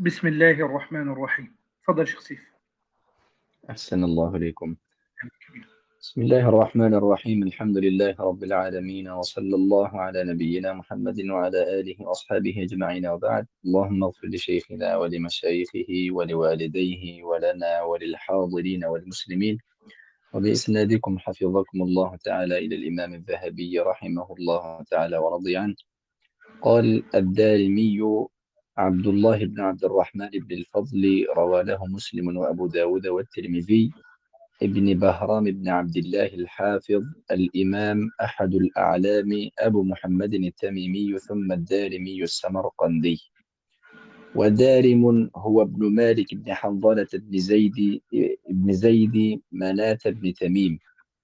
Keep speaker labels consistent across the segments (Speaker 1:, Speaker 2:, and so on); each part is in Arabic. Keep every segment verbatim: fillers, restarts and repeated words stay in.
Speaker 1: بسم الله الرحمن الرحيم. تفضل شيخ سيف.
Speaker 2: أحسن الله إليكم. بسم الله الرحمن الرحيم. الحمد لله رب العالمين، وصلى الله على نبينا محمد وعلى آله وأصحابه أجمعين، وبعد. اللهم اغفر لشيخنا ولمشايخه ولوالديه ولنا وللحاضرين والمسلمين، وبإسنادكم حفظكم الله تعالى إلى الإمام الذهبي رحمه الله تعالى ورضي عنه. قال الدارمي: عبد الله بن عبد الرحمن بن الفضل روى له مسلم وأبو داود والترمذي. ابن بهرام بن عبد الله الحافظ الإمام أحد الأعلام أبو محمد التميمي ثم الدارمي السمرقندي. ودارم هو ابن مالك بن حنظلة بن زيد بن زيد مناة بن تميم.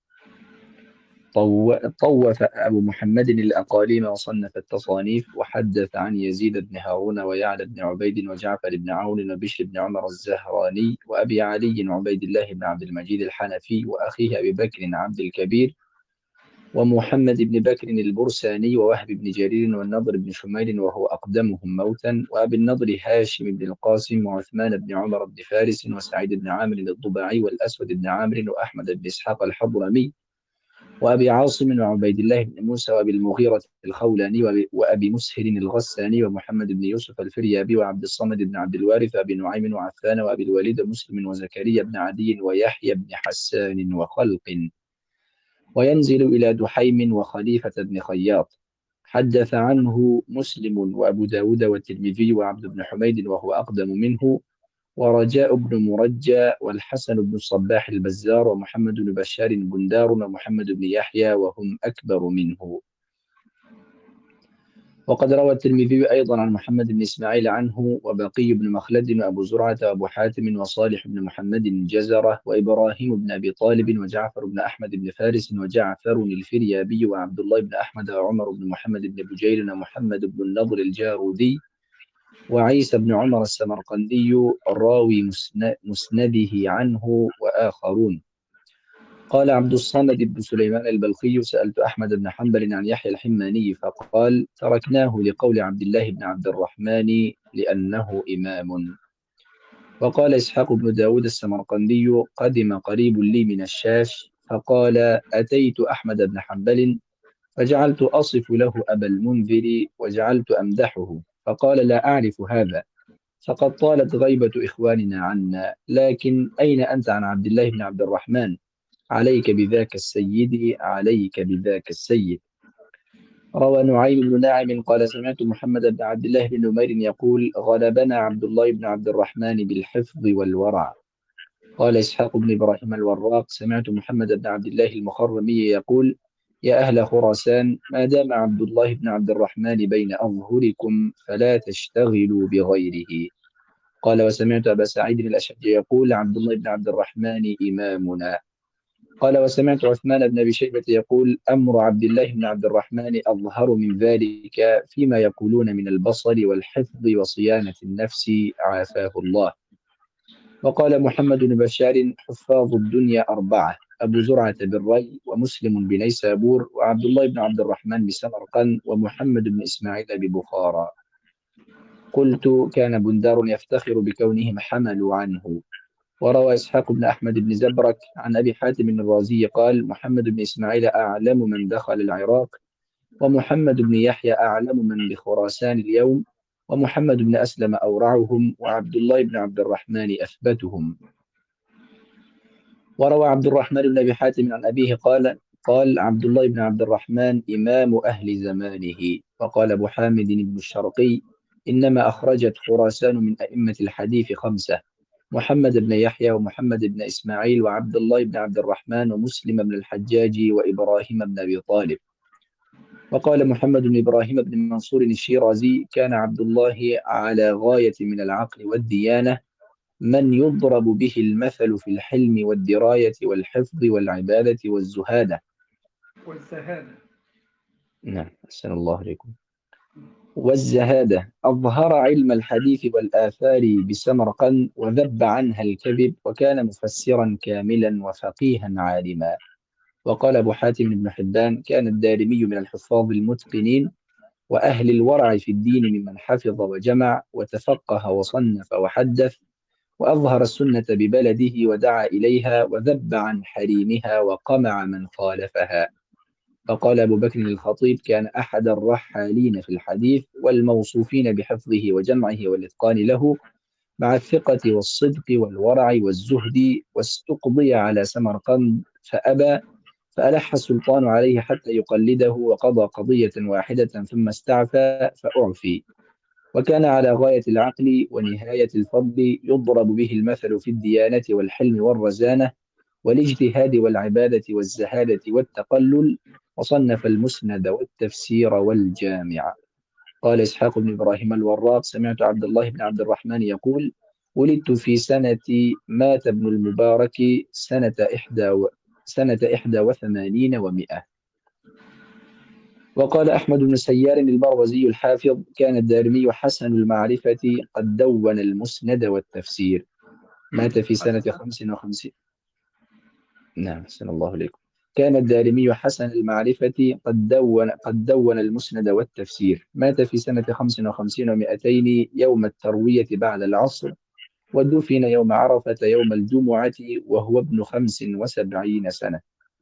Speaker 2: طو- طوف أبو محمد الأقاليم وصنف التصانيف، وحدث عن يزيد بن هارون ويعلى بن عبيد وجعفر بن عون وبشر بن عمر الزهراني وأبي علي عبيد الله بن عبد المجيد الحنفي وأخيه أبي بكر عبد الكبير ومحمد بن بكر البرساني ووهب بن جرير والنضر بن شميل وهو أقدمهم موتا، وأبي النضر هاشم بن القاسم وعثمان بن عمر بن فارس وسعيد بن عامر الضباعي والأسود بن عامر وأحمد بن إسحاق الحضرمي وأبي عاصم وعبيد الله بن موسى وأبي المغيرة الخولاني وأبي وأبي مسهر الغساني ومحمد بن يوسف الفريابي وعبد الصمد بن عبد الوارث وأبي نعيم وعفان وأبي الوليد مسلم وزكريا بن عدي ويحيى بن حسان وخلق. وينزل إلى دحيم وخليفة بن خياط. حدث عنه مسلم وأبو داود والترمذي وعبد بن حميد وهو أقدم منه، ورجاء بن مرجى والحسن بن الصباح البزار ومحمد بن بشار بندار ومحمد بن يحيى وهم أكبر منه. وقد روى الترمذي أيضا عن محمد بن إسماعيل عنه وبقي بن مخلد وأبو زرعة وأبو حاتم وصالح بن محمد الجزرة وإبراهيم بن أبي طالب وجعفر بن أحمد بن فارس وجعفر الفريابي وعبد الله بن أحمد وعمر بن محمد بن بجيل ومحمد بن النضر الجارودي وعيسى بن عمر السمرقندي الراوي مسنده عنه وآخرون. قال عبد الصمد بن سليمان البلخي: سألت أحمد بن حنبل عن يحيى الحماني فقال: تركناه لقول عبد الله بن عبد الرحمن لأنه إمام. وقال إسحاق بن داود السمرقندي: قدم قريب لي من الشاش فقال: أتيت أحمد بن حنبل فجعلت أصف له أبا المنذر وجعلت أمدحه، فقال: لا أعرف هذا، فقد طالت غيبة إخواننا عنا، لكن أين أنت عن عبد الله بن عبد الرحمن؟ عليك بذاك السيد، عليك بذاك السيد. روى نعيم بن ناعم قال: سمعت محمد بن عبد الله بن نمير يقول: غلبنا عبد الله بن عبد الرحمن بالحفظ والورع. قال إسحاق بن إبراهيم الوراق: سمعت محمد بن عبد الله المخرمي يقول: يا أهل خراسان، ما دام عبد الله بن عبد الرحمن بين أظهركم فلا تشتغلوا بغيره. قال: وسمعت أبا سعيد الأشج يقول: عبد الله بن عبد الرحمن إمامنا. قال: وسمعت عثمان بن أبي شيبة يقول: أمر عبد الله بن عبد الرحمن أظهر من ذلك فيما يقولون من البصر والحفظ وصيانة النفس، عافاه الله. وقال محمد بن بشار: حفاظ الدنيا أربعة: أبو زرعة بالري، ومسلم بنيسابور، وعبد الله بن عبد الرحمن بسمرقند، ومحمد بن إسماعيل ببخارى. قلت: كان بندار يفتخر بكونهم حملوا عنه. وروى إسحاق بن أحمد بن زبرك عن أبي حاتم الرازي قال: محمد بن إسماعيل أعلم من دخل العراق، ومحمد بن يحيى أعلم من بخراسان اليوم، ومحمد بن أسلم أورعهم، وعبد الله بن عبد الرحمن أثبتهم. وروى عبد الرحمن بن أبي حاتم عن أبيه قال: قال عبد الله بن عبد الرحمن إمام أهل زمانه. وقال أبو حامد بن الشرقي: إنما أخرجت خراسان من أئمة الحديث خمسة: محمد بن يحيى، ومحمد بن إسماعيل، وعبد الله بن عبد الرحمن، ومسلم بن الحجاج، وإبراهيم بن أبي طالب. وقال محمد بن إبراهيم بن منصور الشيرازي: كان عبد الله على غاية من العقل والديانة، من يضرب به المثل في الحلم والدراية والحفظ والعبادة والزهادة.
Speaker 1: والزهادة.
Speaker 2: نعم، أحسن الله عليكم. والزهادة. أظهر علم الحديث والآثار بسمرقند، وذب عنها الكذب، وكان مفسرا كاملا وفقيها عالما. وقال أبو حاتم بن حبان: كان الدارمي من الحفاظ المتقنين، وأهل الورع في الدين ممن حفظ وجمع وتفقه وصنف وحدث، وأظهر السنة ببلده ودعا إليها وذب عن حريمها وقمع من خالفها. فقال أبو بكر الخطيب: كان أحد الرحالين في الحديث والموصوفين بحفظه وجمعه والإتقان له، مع الثقة والصدق والورع والزهد، واستقضي على سمرقند فأبى، فألح السلطان عليه حتى يقلده، وقضى قضية واحدة ثم استعفى فأعفي. وكان على غاية العقل ونهاية الفضل، يضرب به المثل في الديانة والحلم والرزانة والاجتهاد والعبادة والزهادة والتقلل، وصنف المسند والتفسير والجامع. قال إسحاق بن إبراهيم الوراق: سمعت عبد الله بن عبد الرحمن يقول: ولدت في سنة مات ابن المبارك سنة إحدى و... سنة إحدى وثمانين ومئة. وقال أحمد بن سيار المروزي الحافظ: كان الدارمي حسن المعرفة قد دون المسند والتفسير. مات في سنة خمس وخمسين. نعم، أحسن الله إليكم. كان الدارمي حسن المعرفة قد دون قد دون المسند والتفسير. مات في سنة خمس وخمسين ومئتين يوم التروية بعد العصر، ودفن يوم عرفة يوم الجمعة وهو ابن خمس وسبعين سنة.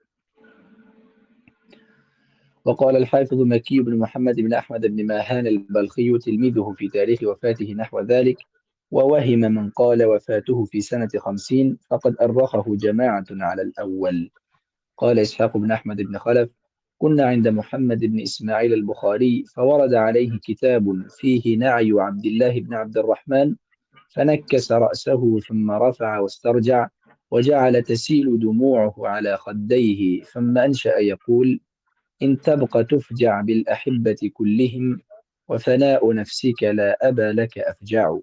Speaker 2: وقال الحافظ مكي بن محمد بن أحمد بن ماهان البلخي تلميذه في تاريخ وفاته نحو ذلك: ووهم من قال وفاته في سنة خمسين، فقد أرخه جماعة على الأول. قال إسحاق بن أحمد بن خلف: كنا عند محمد بن إسماعيل البخاري، فورد عليه كتاب فيه نعي عبد الله بن عبد الرحمن، فنكس رأسه ثم رفع واسترجع، وجعل تسيل دموعه على خديه، ثم أنشأ يقول: إن تبق تفجع بالأحبة كلهم، وفناء نفسك لا أبا لك أفجع.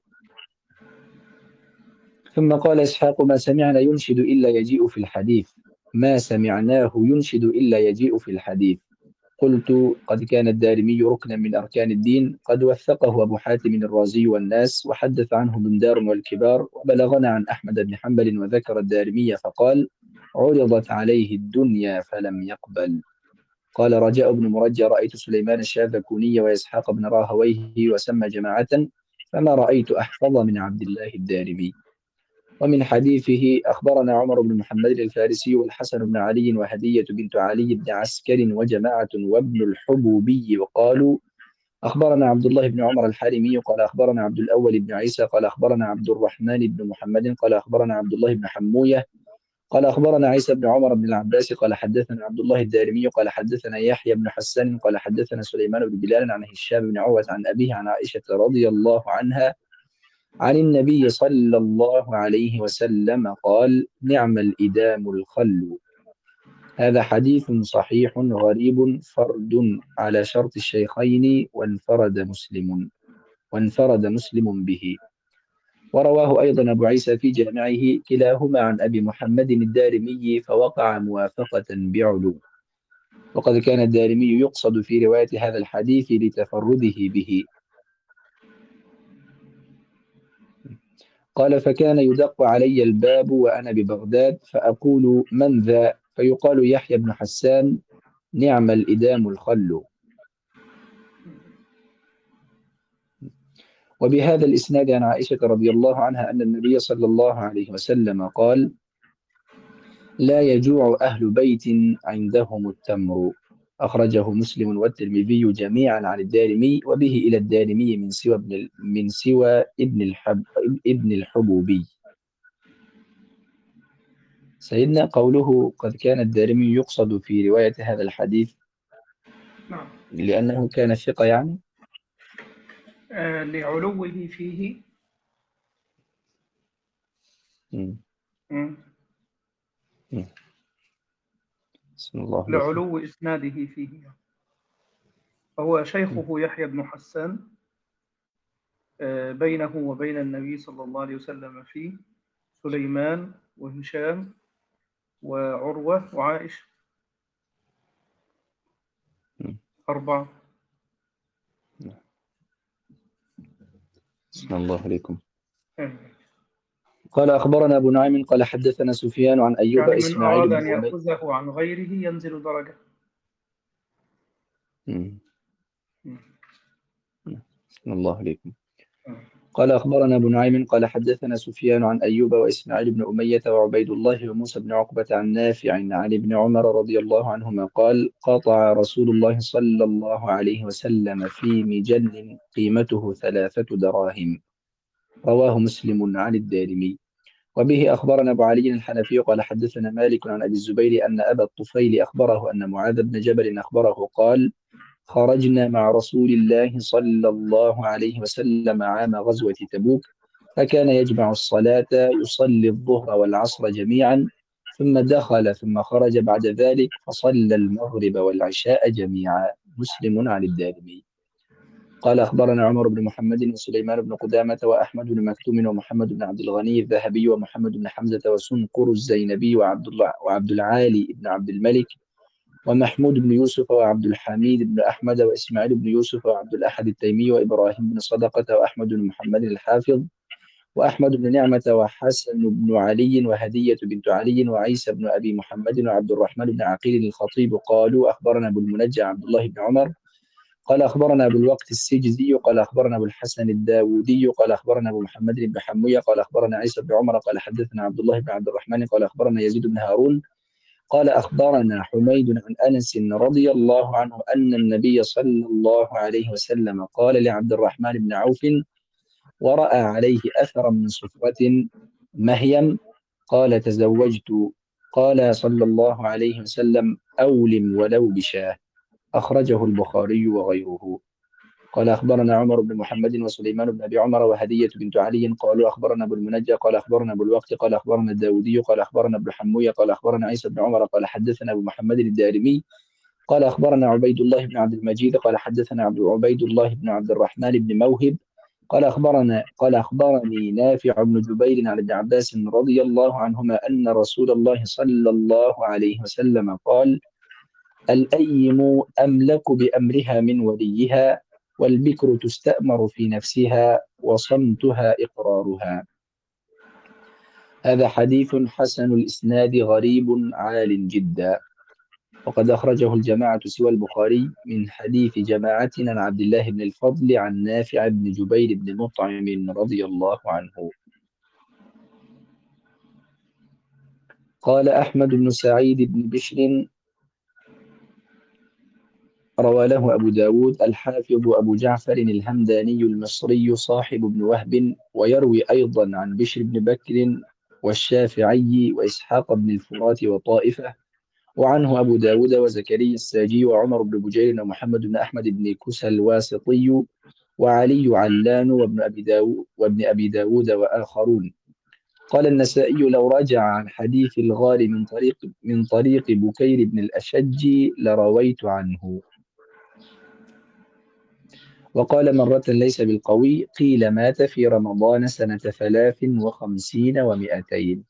Speaker 2: ثم قال إسحاق: ما سمعنا ينشد إلا يجيء في الحديث، ما سمعناه ينشد إلا يجيء في الحديث. قلت: قد كان الدارمي ركنا من أركان الدين، قد وثقه أبو حاتم الرازي والناس، وحدث عنه بندار والكبار، وبلغنا عن أحمد بن حنبل وذكر الدارمي فقال: عرضت عليه الدنيا فلم يقبل. قال رجاء بن مرجى: رأيت سليمان الشاذكوني وإسحاق بن راهويه وسمى جماعة، فما رأيت أحفظ من عبد الله الدارمي. ومن حديثه: أخبرنا عمر بن محمد الفارسي والحسن بن علي وهدية بنت علي بن عسكر وجماعة وابن الحبوبي، وقالوا: أخبرنا عبد الله بن عمر الحارمي قال أخبرنا عبد الأول بن عيسى قال أخبرنا عبد الرحمن بن محمد قال أخبرنا عبد الله بن حموية قال أخبرنا عيسى بن عمر بن العباس قال حدثنا عبد الله الدارمي قال حدثنا يحيى بن حسان قال حدثنا سليمان بن بلال عن هشام بن عروة عن أبيه عن عائشة رضي الله عنها عن النبي صلى الله عليه وسلم قال: نعم الإدام الخل. هذا حديث صحيح غريب فرد على شرط الشيخين، وانفرد مسلم وانفرد مسلم به. ورواه أيضا أبو عيسى في جامعه كلاهما عن أبي محمد الدارمي، فوقع موافقة بعلو. وقد كان الدارمي يقصد في رواية هذا الحديث لتفرده به. قال: فكان يدق علي الباب وأنا ببغداد، فأقول: من ذا؟ فيقال: يحيى بن حسان، نعم الإدام الخل. وبهذا الإسناد عن عائشة رضي الله عنها أن النبي صلى الله عليه وسلم قال: لا يجوع أهل بيت عندهم التمر. أخرجه مسلم والترمذي جميعا عن الدارمي، وبه إلى الدارمي من سوى ابن من سوى ابن الحب ابن الحبوبي. سيدنا قوله قد كان الدارمي يقصد في رواية هذا الحديث
Speaker 1: نعم.
Speaker 2: لأنه كان ثقة يعني؟
Speaker 1: آه لعلوه فيه.
Speaker 2: مم.
Speaker 1: مم.
Speaker 2: مم. بسم الله عليكم.
Speaker 1: لعلو إسناده فيه، فهو
Speaker 2: مم.
Speaker 1: شيخه يحيى بن حسان، آه بينه وبين النبي صلى الله عليه وسلم فيه سليمان وهشام وعروة وعائشة،
Speaker 2: مم.
Speaker 1: أربعة.
Speaker 2: بسم الله عليكم.
Speaker 1: يعني
Speaker 2: قال أخبرنا أبو نعيم قال حدثنا سفيان عن أيوب
Speaker 1: يعني من
Speaker 2: إسماعيل
Speaker 1: أراد
Speaker 2: بن
Speaker 1: أن
Speaker 2: أمية.
Speaker 1: يأخذه عن غيره ينزل درجة.
Speaker 2: مم.
Speaker 1: مم.
Speaker 2: أحسن الله عليكم. قال أخبرنا أبو نعيم قال حدثنا سفيان عن أيوب وإسماعيل بن أمية وعبيد الله وموسى بن عقبة عن نافع عن ابن عمر رضي الله عنهما قال قطع رسول الله صلى الله عليه وسلم في مجن قيمته ثلاثة دراهم. رواه مسلم عن الدارمي. وبه أخبرنا أبو علي الحنفي قال حدثنا مالك عن أبي الزبير أن أبا الطفيل أخبره أن معاذ بن جبل أخبره قال خرجنا مع رسول الله صلى الله عليه وسلم عام غزوة تبوك، فكان يجمع الصلاة يصلي الظهر والعصر جميعا، ثم دخل ثم خرج بعد ذلك فصلى المغرب والعشاء جميعا. مسلم عن الدارمي. قال أخبرنا عمر بن محمد وسليمان بن قدامة وأحمد بن مكتوم ومحمد بن عبد الغني الذهبي ومحمد بن حمزة وسنقر الزينبي وعبد الله وعبد العالي بن عبد الملك ومحمود بن يوسف وعبد الحميد بن أحمد وإسماعيل بن يوسف وعبد الأحد التيمي وإبراهيم بن صدقة وأحمد بن محمد الحافظ وأحمد بن نعمة وحسن بن علي وهدية بنت علي وعيسى بن أبي محمد وعبد الرحمن بن عقيل الخطيب قالوا أخبرنا أبو المنجى عبد الله بن عمر قال أخبرنا أبو الوقت السجزي قال أخبرنا أبو الحسن الداودي قال أخبرنا أبو محمد بن حموية قال أخبرنا عيسى بن عمر قال حدثنا عبد الله بن عبد الرحمن قال أخبرنا يزيد بن هارون قال أخبرنا حميد عن أنس رضي الله عنه أن النبي صلى الله عليه وسلم قال لعبد الرحمن بن عوف ورأى عليه أثرا من صفرة مهيم قال تزوجت، قال صلى الله عليه وسلم أولم ولو بشاه. أخرجه البخاري وغيره. قال أخبرنا عمر بن محمد وسليمان بن أبي عمر وهدية بنت علي قالوا أخبرنا أبو المنجى قال أخبرنا أبو الوقت قال أخبرنا الداودي قال أخبرنا ابن حموية قال أخبرنا عيسى بن عمر قال حدثنا أبو محمد الدارمي قال أخبرنا عبيد الله بن عبد المجيد قال حدثنا عبد عبيد الله بن عبد الرحمن بن موهب قال أخبرنا قال أخبرني نافع بن جبير عن ابن عباس رضي الله عنهما أن رسول الله صلى الله عليه وسلم قال الأيم أملك بأمرها من وليها والبكر تستأمر في نفسها وصمتها إقرارها. هذا حديث حسن الإسناد غريب عال جدا، وقد أخرجه الجماعة سوى البخاري من حديث جماعة عن عبد الله بن الفضل عن نافع بن جبير بن مطعم رضي الله عنه. قال أحمد بن سعيد بن بشر روى له أبو داود الحافظ أبو جعفر الهمداني المصري صاحب ابن وهب، ويروي أيضا عن بشر بن بكر والشافعي وإسحاق بن الفرات وطائفة، وعنه أبو داود وزكريا الساجي وعمر بن بجير ومحمد بن أحمد بن كسى الواسطي وعلي علان وابن أبي داود, وابن أبي داود وآخرون. قال النسائي لو رجع عن حديث الغار من طريق من طريق بكير بن الأشج لرويت عنه. وقال مرة ليس بالقوي قيل مات في رمضان سنة ثلاث وخمسين ومئتين.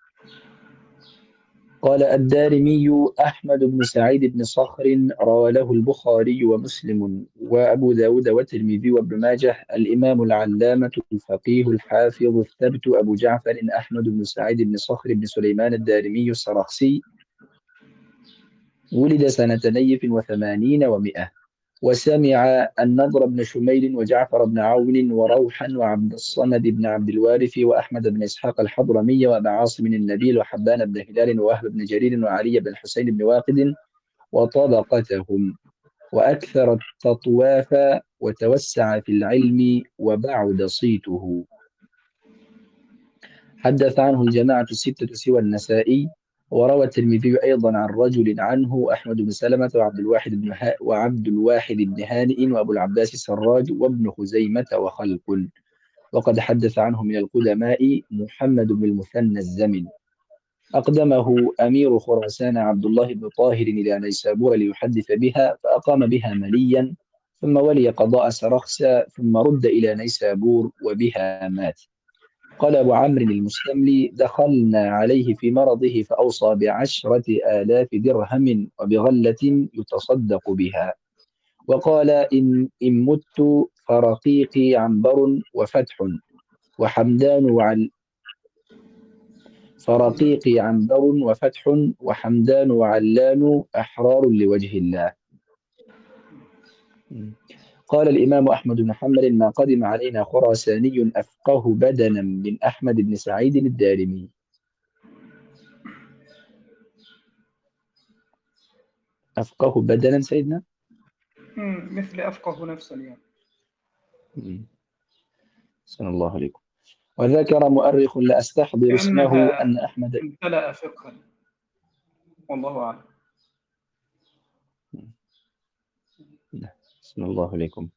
Speaker 2: قال الدارمي أحمد بن سعيد بن صخر روى له البخاري ومسلم وأبو داود والترمذي وابن ماجه. الإمام العلامة الفقيه الحافظ الثبت أبو جعفر أحمد بن سعيد بن صخر بن سليمان الدارمي السرخسي ولد سنة نيف وثمانين ومئة، وسمع النضر بن شميل وجعفر بن عون وروحا وعبد الصمد بن عبد الوارث وأحمد بن إسحاق الحضرمي وأبا عاصم النبيل وحبان بن هلال ووهب بن جرير وعلي بن الحسين بن واقد وطبقتهم، وأكثر التطواف وتوسع في العلم وبعد صيته. حدث عنه الجماعة الستة سوى النسائي. وروى الترمذي أيضا عن رجل عنه أحمد بن سلمة وعبد الواحد بن وعبد الواحد بن هانئ وأبو العباس السراج وابن خزيمة وخلق. وقد حدث عنه من القدماء محمد بن المثنى الزمن. أقدمه أمير خراسان عبد الله بن طاهر إلى نيسابور ليحدث بها، فأقام بها مليا، ثم ولي قضاء سرخسة، ثم رد إلى نيسابور وبها مات. قال أبو عمرو المستملي دخلنا عليه في مرضه فأوصى بعشرة آلاف درهم وبغلة يتصدق بها، وقال إن, إن مت فرقيقي عنبر وفتح وحمدان وعل فرقيقي عنبر وفتح وحمدان وعلان أحرار لوجه الله. قال الإمام أحمد بن حنبل: ما قدم علينا خراساني أفقه بدنا من أحمد بن سعيد الدارمي. أفقه بدنا سيدنا؟
Speaker 1: مم، مثل أفقه نفسا يعني.
Speaker 2: صلى الله عليكم. وذكر مؤرخ لا أستحضر اسمه
Speaker 1: كأنها
Speaker 2: أن أحمد
Speaker 1: امتلأ فقها، والله أعلم.
Speaker 2: صلى الله عليكم.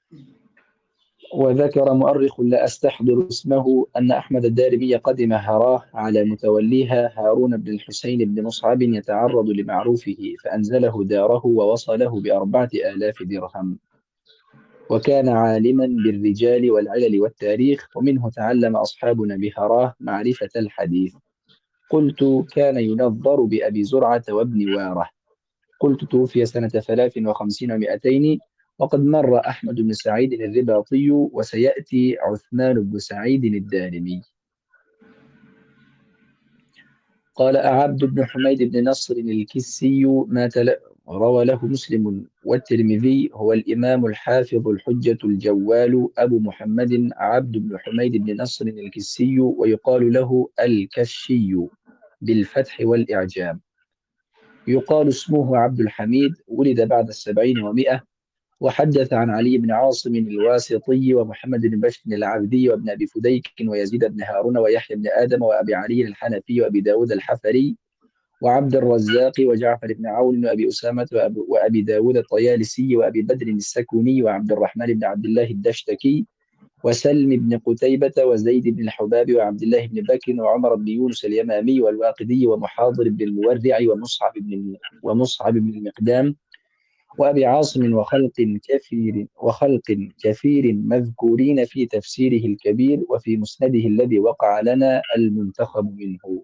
Speaker 2: وذكر مؤرخ لا أستحضر اسمه أن أحمد الدارمي قدم هراه على متوليها هارون بن الحسين بن مصعب يتعرض لمعروفه، فأنزله داره ووصله بأربعة آلاف درهم. وكان عالما بالرجال والعلل والتاريخ، ومنه تعلم أصحابنا بهراه معرفة الحديث. قلت: كان ينظر بأبي زرعة وابن واره. قلت: توفي سنة ثلاث وخمسين ومائتين. وقد مر أحمد بن سعيد الرباطي، وسيأتي عثمان بن سعيد الدارمي. قال عبد بن حميد بن نصر الكسي مات ل... روى له مسلم والترمذي. هو الإمام الحافظ الحجة الجوال أبو محمد عبد بن حميد بن نصر الكسي، ويقال له الكشي بالفتح والإعجام. يقال اسمه عبد الحميد. ولد بعد السبعين ومائة. وحدث عن علي بن عاصم الواسطي ومحمد بن بشر العبدي وابن أبي فديك ويزيد بن هارون ويحيى بن آدم وأبي علي الحنفي وأبي داود الحفري وعبد الرزاق وجعفر بن عون وأبي أسامة وأبي, وأبي داود الطيالسي وأبي بدر السكوني وعبد الرحمن بن عبد الله الدشتكي وسلم بن قتيبة وزيد بن الحباب وعبد الله بن بكر وعمر بن يونس اليمامي والواقدي ومحاضر بن المورع ومصعب بن ومصعب بن المقدام وأبي عاصم وخلق كثير وخلق كثير مذكورين في تفسيره الكبير وفي مسنده الذي وقع لنا المنتخب منه.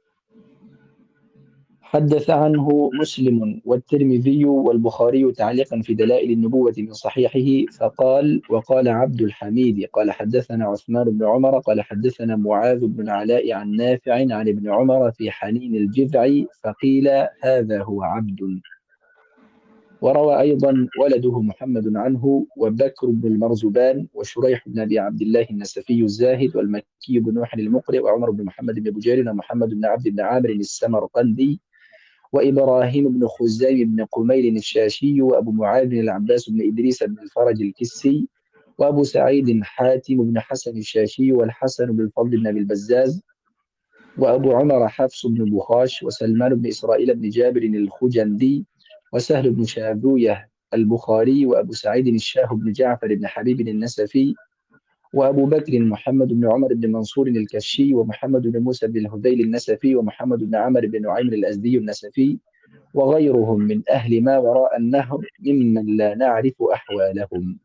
Speaker 2: حدث عنه مسلم والترمذي والبخاري تعليقا في دلائل النبوة من صحيحه، فقال: وقال عبد الحميد قال حدثنا عثمان بن عمر قال حدثنا معاذ بن العلاء عن نافع عن ابن عمر في حنين الجذع، فقيل هذا هو عبد. وروى أيضا ولده محمد عنه وبكر بن المرزبان وشريح بن أبي عبد الله النسفي الزاهد والمكي بن نوح المقرئ وعمر بن محمد بن بجير ومحمد بن عبد بن عامر السمرقندي وإبراهيم بن خزام بن قميل الشاشي وأبو معاذ العباس بن إدريس بن الفرج الكسي وأبو سعيد حاتم بن حسن الشاشي والحسن بن الفضل بن أبي البزاز وأبو عمر حفص بن بخاش وسلمان بن إسرائيل بن جابر الخجندي وسهل بن شاذويه البخاري وأبو سعيد الشاه بن جعفر بن حبيب النسفي وأبو بكر محمد بن عمر بن منصور الكشي ومحمد بن موسى بن الهذيل النسفي ومحمد بن عمرو بن نعيم الأزدي النسفي وغيرهم من أهل ما وراء النهر ممن لا نعرف أحوالهم.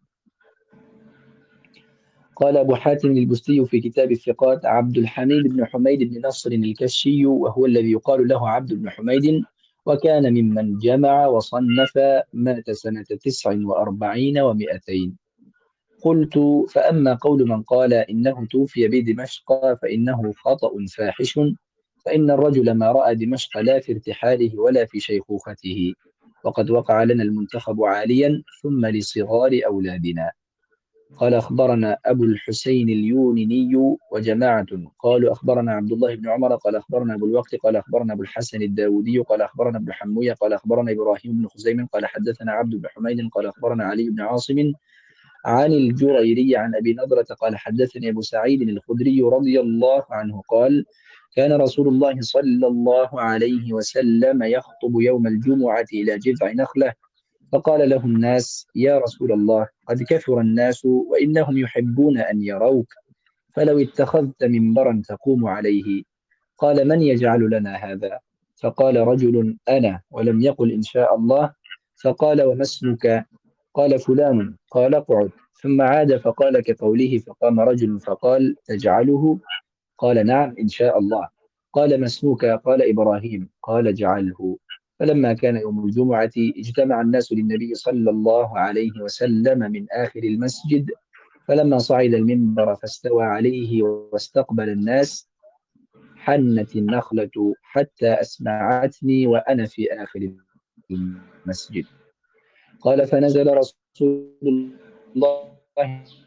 Speaker 2: قال أبو حاتم البستي في كتاب الثقات: عبد الحميد بن حميد بن نصر الكشي، وهو الذي يقال له عبد بن حميد، وكان ممن جمع وصنف. مات سنة تسع وأربعين ومائتين. قلت: فأما قول من قال إنه توفي بدمشق فإنه خطأ فاحش، فإن الرجل ما رأى دمشق لا في ارتحاله ولا في شيخوخته، وقد وقع لنا المنتخب عاليا ثم لصغار أولادنا. قال: أخبرنا أبو الحسين اليونيني وجماعة قالوا أخبرنا عبد الله بن عمر قال أخبرنا أبو الوقت قال أخبرنا أبو الحسن الداودي قال أخبرنا ابن حموية قال أخبرنا إبراهيم بن خزيم قال حدثنا عبد بن حميد قال أخبرنا علي بن عاصم عن الجريري عن أبي نضرة قال حدثني أبو سعيد الخدري رضي الله عنه قال: كان رسول الله صلى الله عليه وسلم يخطب يوم الجمعة إلى جذع نخلة، فقال له الناس: يا رسول الله، قد كثر الناس وإنهم يحبون أن يروك، فلو اتخذت منبرا تقوم عليه. قال: من يجعل لنا هذا؟ فقال رجل: أنا، ولم يقل إن شاء الله. فقال: وما اسمك؟ قال: فلان. قال: اقعد. ثم عاد فقال كقوله، فقام رجل فقال: تجعله؟ قال: نعم إن شاء الله. قال: ما اسمك؟ قال: إبراهيم. قال: اجعله. فلما كان يوم الجمعة اجتمع الناس للنبي صلى الله عليه وسلم من آخر المسجد، فلما صعد المنبر فاستوى عليه واستقبل الناس حنت النخلة حتى أسمعتني وأنا في آخر المسجد. قال: فنزل رسول الله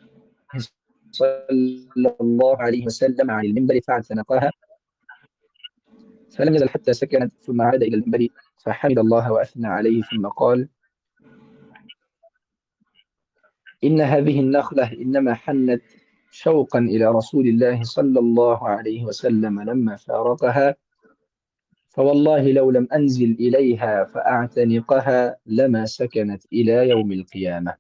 Speaker 2: صلى الله عليه وسلم عن المنبر فاعتنقها، فلم يزل حتى سكنت، ثم عاد إلى المنبر فحمد الله وأثنى عليه، ثم قال: إن هذه النخلة إنما حنت شوقا إلى رسول الله صلى الله عليه وسلم لما فارقها، فوالله لو لم أنزل إليها فأعتنقها لما سكنت إلى يوم القيامة.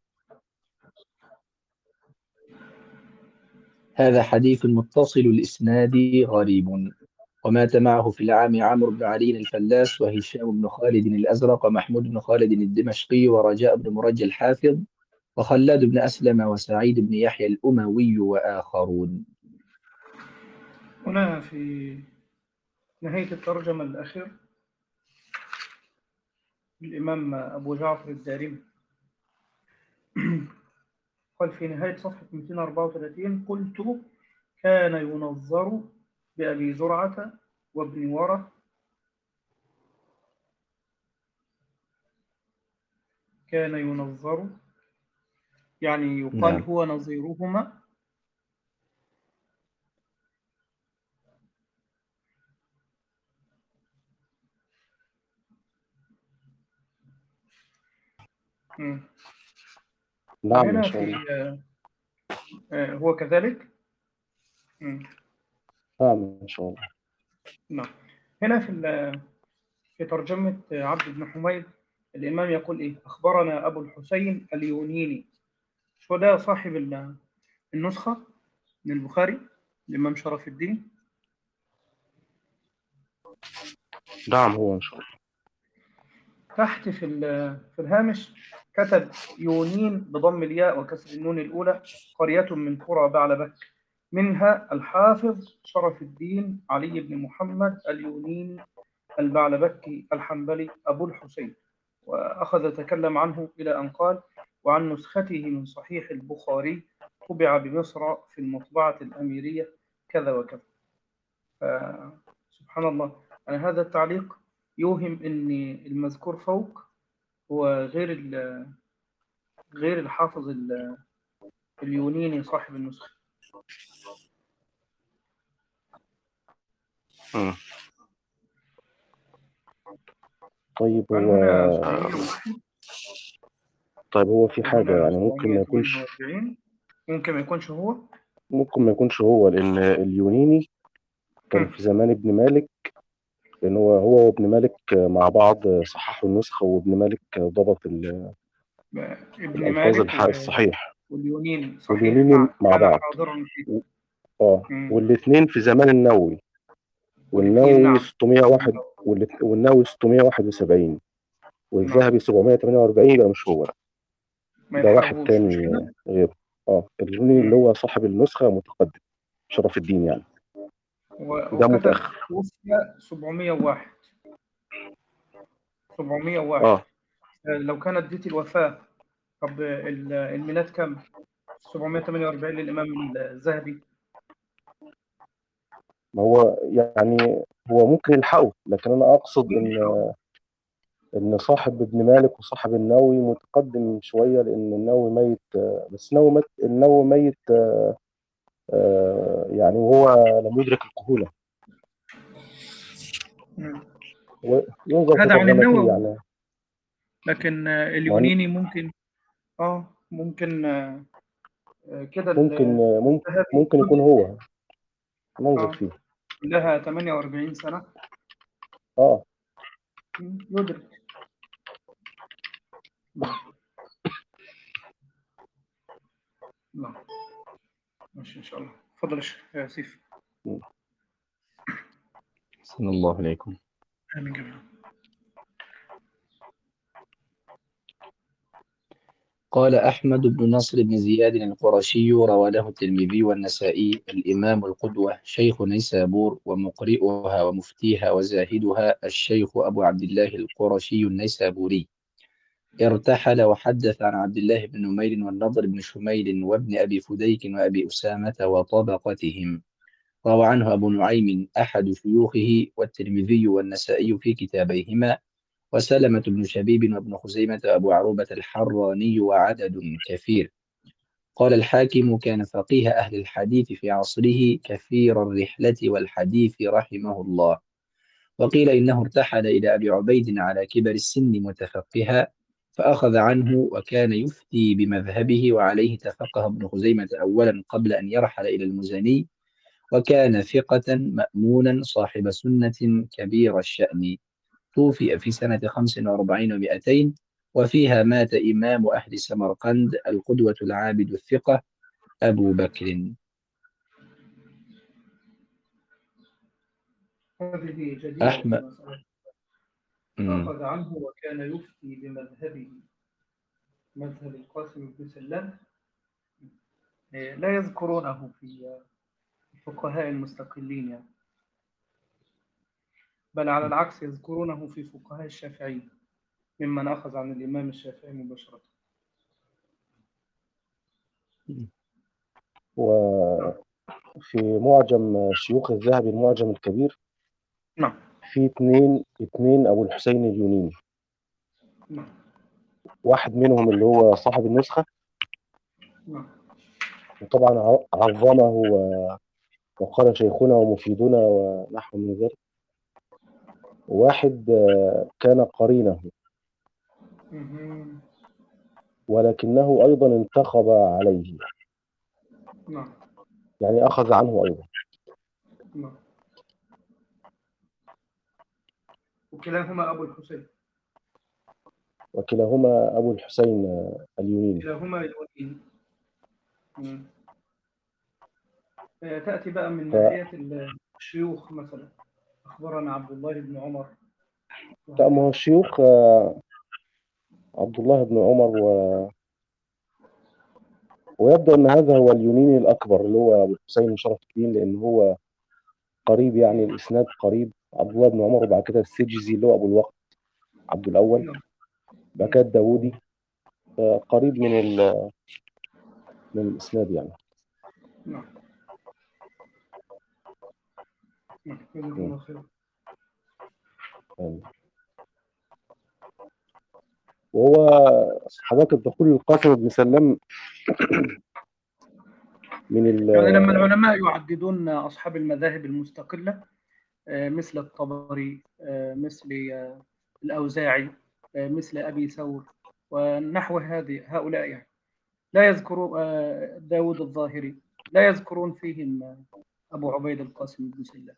Speaker 2: هذا حديث متصل الإسناد غريب. ومات معه في العام عمرو بن علي الفلاس، وهشام بن خالد الأزرق، ومحمود بن خالد الدمشقي، ورجاء بن مرج الحافظ، وخلاد بن أسلم، وسعيد بن يحيى الأموي، وآخرون.
Speaker 1: هنا في نهاية الترجمة الأخير الإمام أبو جعفر الدارمي قال في نهاية صفحة مئتين وأربعة وثلاثين: قلت كان ينظر بأبي زرعة وابن ورة كان ينظر، يعني يقال
Speaker 2: نعم.
Speaker 1: هو نظيرهما. مم.
Speaker 3: نعم إن
Speaker 1: وهنا
Speaker 3: شاء
Speaker 1: في
Speaker 3: الله.
Speaker 1: آه، هو كذلك. مم.
Speaker 3: نعم إن شاء الله.
Speaker 1: نعم. هنا في في ترجمة عبد بن حميد الإمام يقول إيه: أخبرنا أبو الحسين اليونيني. شو ده صاحب ال- النسخة من البخاري، الإمام شرف الدين.
Speaker 3: نعم هو إن شاء الله.
Speaker 1: تحت في ال- في الهامش كتب يونين بضم الياء وكسر النون الأولى، قرية من قرى بعلبك، منها الحافظ شرف الدين علي بن محمد اليونيني البعلبكي الحنبلي أبو الحسين. وأخذ يتكلم عنه إلى أن قال: وعن نسخته من صحيح البخاري طبع بمصر في المطبعة الأميرية كذا وكذا. سبحان الله، يعني هذا التعليق يوهم أن المذكور فوق هو غير غير الحافظ اليونيني صاحب النسخة.
Speaker 3: مم. طيب
Speaker 1: وأنا
Speaker 3: هو
Speaker 1: هنا سبعمائة وواحد
Speaker 3: طيب هو في حاجة
Speaker 1: وهنا
Speaker 3: يعني ممكن ما يكونش
Speaker 1: سبعمائة وثمانية وأربعين، ممكن ما يكونش هو.
Speaker 3: ممكن ما يكونش هو، لأن اليونيني كان
Speaker 1: هم.
Speaker 3: في زمان ابن مالك، لأن هو هو وابن مالك مع بعض صححوا النسخة، وابن مالك ضبط ال-
Speaker 1: ابن
Speaker 3: الألفاظ
Speaker 1: مالك
Speaker 3: الح- الصحيح،
Speaker 1: واليونيني صحيح،
Speaker 3: واليونيني
Speaker 1: نعم
Speaker 3: مع
Speaker 1: كان
Speaker 3: بعض.
Speaker 1: حاضرا فيه.
Speaker 3: و- اه
Speaker 1: مم.
Speaker 3: والاثنين في زمان النووي،
Speaker 1: والاثنين
Speaker 3: والنووي
Speaker 1: نعم.
Speaker 3: ستمائة وواحد، والات- والنووي ستمائة وواحد وسبعين،
Speaker 1: نعم
Speaker 3: والذهبي سبعمائة وثمانية وأربعين، يبقى مش هو ده،
Speaker 1: ما
Speaker 3: ده واحد
Speaker 1: يلحقوش، مش
Speaker 3: تاني
Speaker 1: كده؟
Speaker 3: غيره. اه الجوني اللي
Speaker 1: مم.
Speaker 3: هو صاحب النسخة متقدم، شرف الدين يعني،
Speaker 1: و-
Speaker 3: ده
Speaker 1: وكتب
Speaker 3: متأخر.
Speaker 1: توفي سبعمائة وواحد. سبعمائة وواحد.
Speaker 3: اه
Speaker 1: لو كانت ديت الوفاة، طب ال- الميلاد كم؟ سبعمائة وثمانية وأربعين للإمام الذهبي.
Speaker 3: ما هو يعني هو ممكن يلحقه، لكن انا اقصد ان ان صاحب ابن مالك وصاحب النووي متقدم شويه، لان النووي ميت، آه، بس النووي ميت النووي ميت آه، يعني وهو لم يدرك الكهوله،
Speaker 1: مم.
Speaker 3: وينظر في
Speaker 1: هذا عن
Speaker 3: ترجمته
Speaker 1: النووي،
Speaker 3: يعني.
Speaker 1: لكن آه،
Speaker 3: ما هو
Speaker 1: اليونيني ممكن اه ممكن آه، آه، كده
Speaker 3: ممكن
Speaker 1: ال-
Speaker 3: آه، ممكن
Speaker 1: الذهبي
Speaker 3: ممكن يكون
Speaker 1: يدرك.
Speaker 3: هو، ننظر
Speaker 1: اه
Speaker 3: فيه.
Speaker 1: لها ثمانية وأربعين سنة.
Speaker 3: اه
Speaker 1: مم. يدرك. نعم. نعم ماشي إن شاء الله. تفضل يا شيخ- يا سيف.
Speaker 2: صلى الله عليكم.
Speaker 1: آمين جميعا.
Speaker 2: قال أحمد بن نصر بن زياد القرشي، روى له الترمذي والنسائي، الإمام القدوة شيخ نيسابور ومقرئها ومفتيها وزاهدها الشيخ أبو عبد الله القرشي النيسابوري، ارتحل وحدث عن عبد الله بن نمير والنضر بن شميل وابن أبي فديك وأبي أسامة وطبقتهم. روى عنه أبو نعيم أحد شيوخه، والترمذي والنسائي في كتابيهما، وسلمة بن شبيب وابن خزيمة وأبو عروبة الحراني وعدد كثير. قال الحاكم: كان فقيه أهل الحديث في عصره كثير الرحلة والحديث رحمه الله. وقيل إنه ارتحل إلى أبي عبيد على كبر السن متفقها فأخذ عنه، وكان يفتي بمذهبه، وعليه تفقه ابن خزيمة أولا قبل أن يرحل إلى المزني. وكان ثقة مأمونا صاحب سنة كبير الشأن. توفي في سنة خمس وأربعين ومائتين، وفيها مات إمام أهل سمرقند القدوة العابد الثقة أبو بكر.
Speaker 1: هذه جديرة
Speaker 2: أحمد.
Speaker 1: بمسألة.
Speaker 2: مم.
Speaker 1: أخذ عنه وكان يفتي بمذهبه، مذهب القاسم بن سلام. إيه، لا يذكرونه في الفقهاء المستقلين يعني، بل على العكس يذكرونه في فقهاء الشافعي ممن أخذ عن الإمام الشافعي مباشرة.
Speaker 3: وفي معجم شيوخ الذهبي المعجم الكبير
Speaker 1: نعم
Speaker 3: في اتنين اتنين أبو الحسين اليونيني.
Speaker 1: نعم
Speaker 3: واحد منهم اللي هو صاحب النسخة،
Speaker 1: نعم
Speaker 3: وطبعا ع- عظمه و- وقال شيخنا ومفيدنا ونحو من ذلك. واحد آه، كان قرينه
Speaker 1: مهم.
Speaker 3: ولكنه أيضا انتخب عليه،
Speaker 1: نعم
Speaker 3: يعني أخذ عنه أيضا.
Speaker 1: نعم وكلاهما أبو الحسين،
Speaker 3: وكلاهما أبو الحسين آه، اليونيني.
Speaker 1: كلاهما الوليين. مم. آه، تأتي بقى من
Speaker 3: ف-
Speaker 1: ناحية الشيوخ مثلا، أخبرنا عبد الله بن عمر
Speaker 3: لا، ما هو
Speaker 1: وهكذا.
Speaker 3: الشيوخ آه، عبد الله بن عمر و... ويبدو أن هذا هو اليونيني الأكبر اللي هو أبو الحسين شرف الدين، لأن هو قريب، يعني الإسناد قريب. عبد الله بن عمر، وبعد كده السجزي اللي هو أبو الوقت عبد الأول،
Speaker 1: نعم
Speaker 3: بعد كده الداودي. آه، قريب من ال... من الإسناد يعني.
Speaker 1: نعم نعم جزاكم
Speaker 3: م.
Speaker 1: الله خير.
Speaker 3: آمين. وهو حضرتك الدخول القاسم بن سلام من ال...
Speaker 1: يعني لما العلماء يعددون أصحاب المذاهب المستقلة، آه، مثل الطبري، آه، مثل آه، الأوزاعي، آه، مثل أبي ثور ونحو هذه هؤلاء يعني، لا يذكرون آه، داود الظاهري، لا يذكرون فيهم آه، أبو عبيد القاسم بن سلام.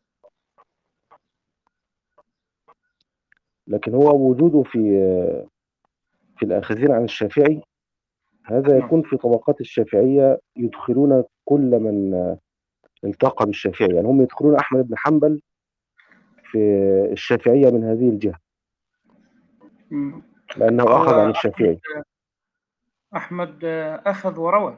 Speaker 3: لكن هو وجوده في في الآخذين عن الشافعي، هذا
Speaker 1: نعم
Speaker 3: يكون في طبقات الشافعية يدخلون كل من التقى بالشافعي، يعني هم يدخلون أحمد بن حنبل في الشافعية من هذه الجهة،
Speaker 1: م.
Speaker 3: لأنه أخذ عن
Speaker 1: هو
Speaker 3: الشافعي.
Speaker 1: أحمد آه، أخذ وروى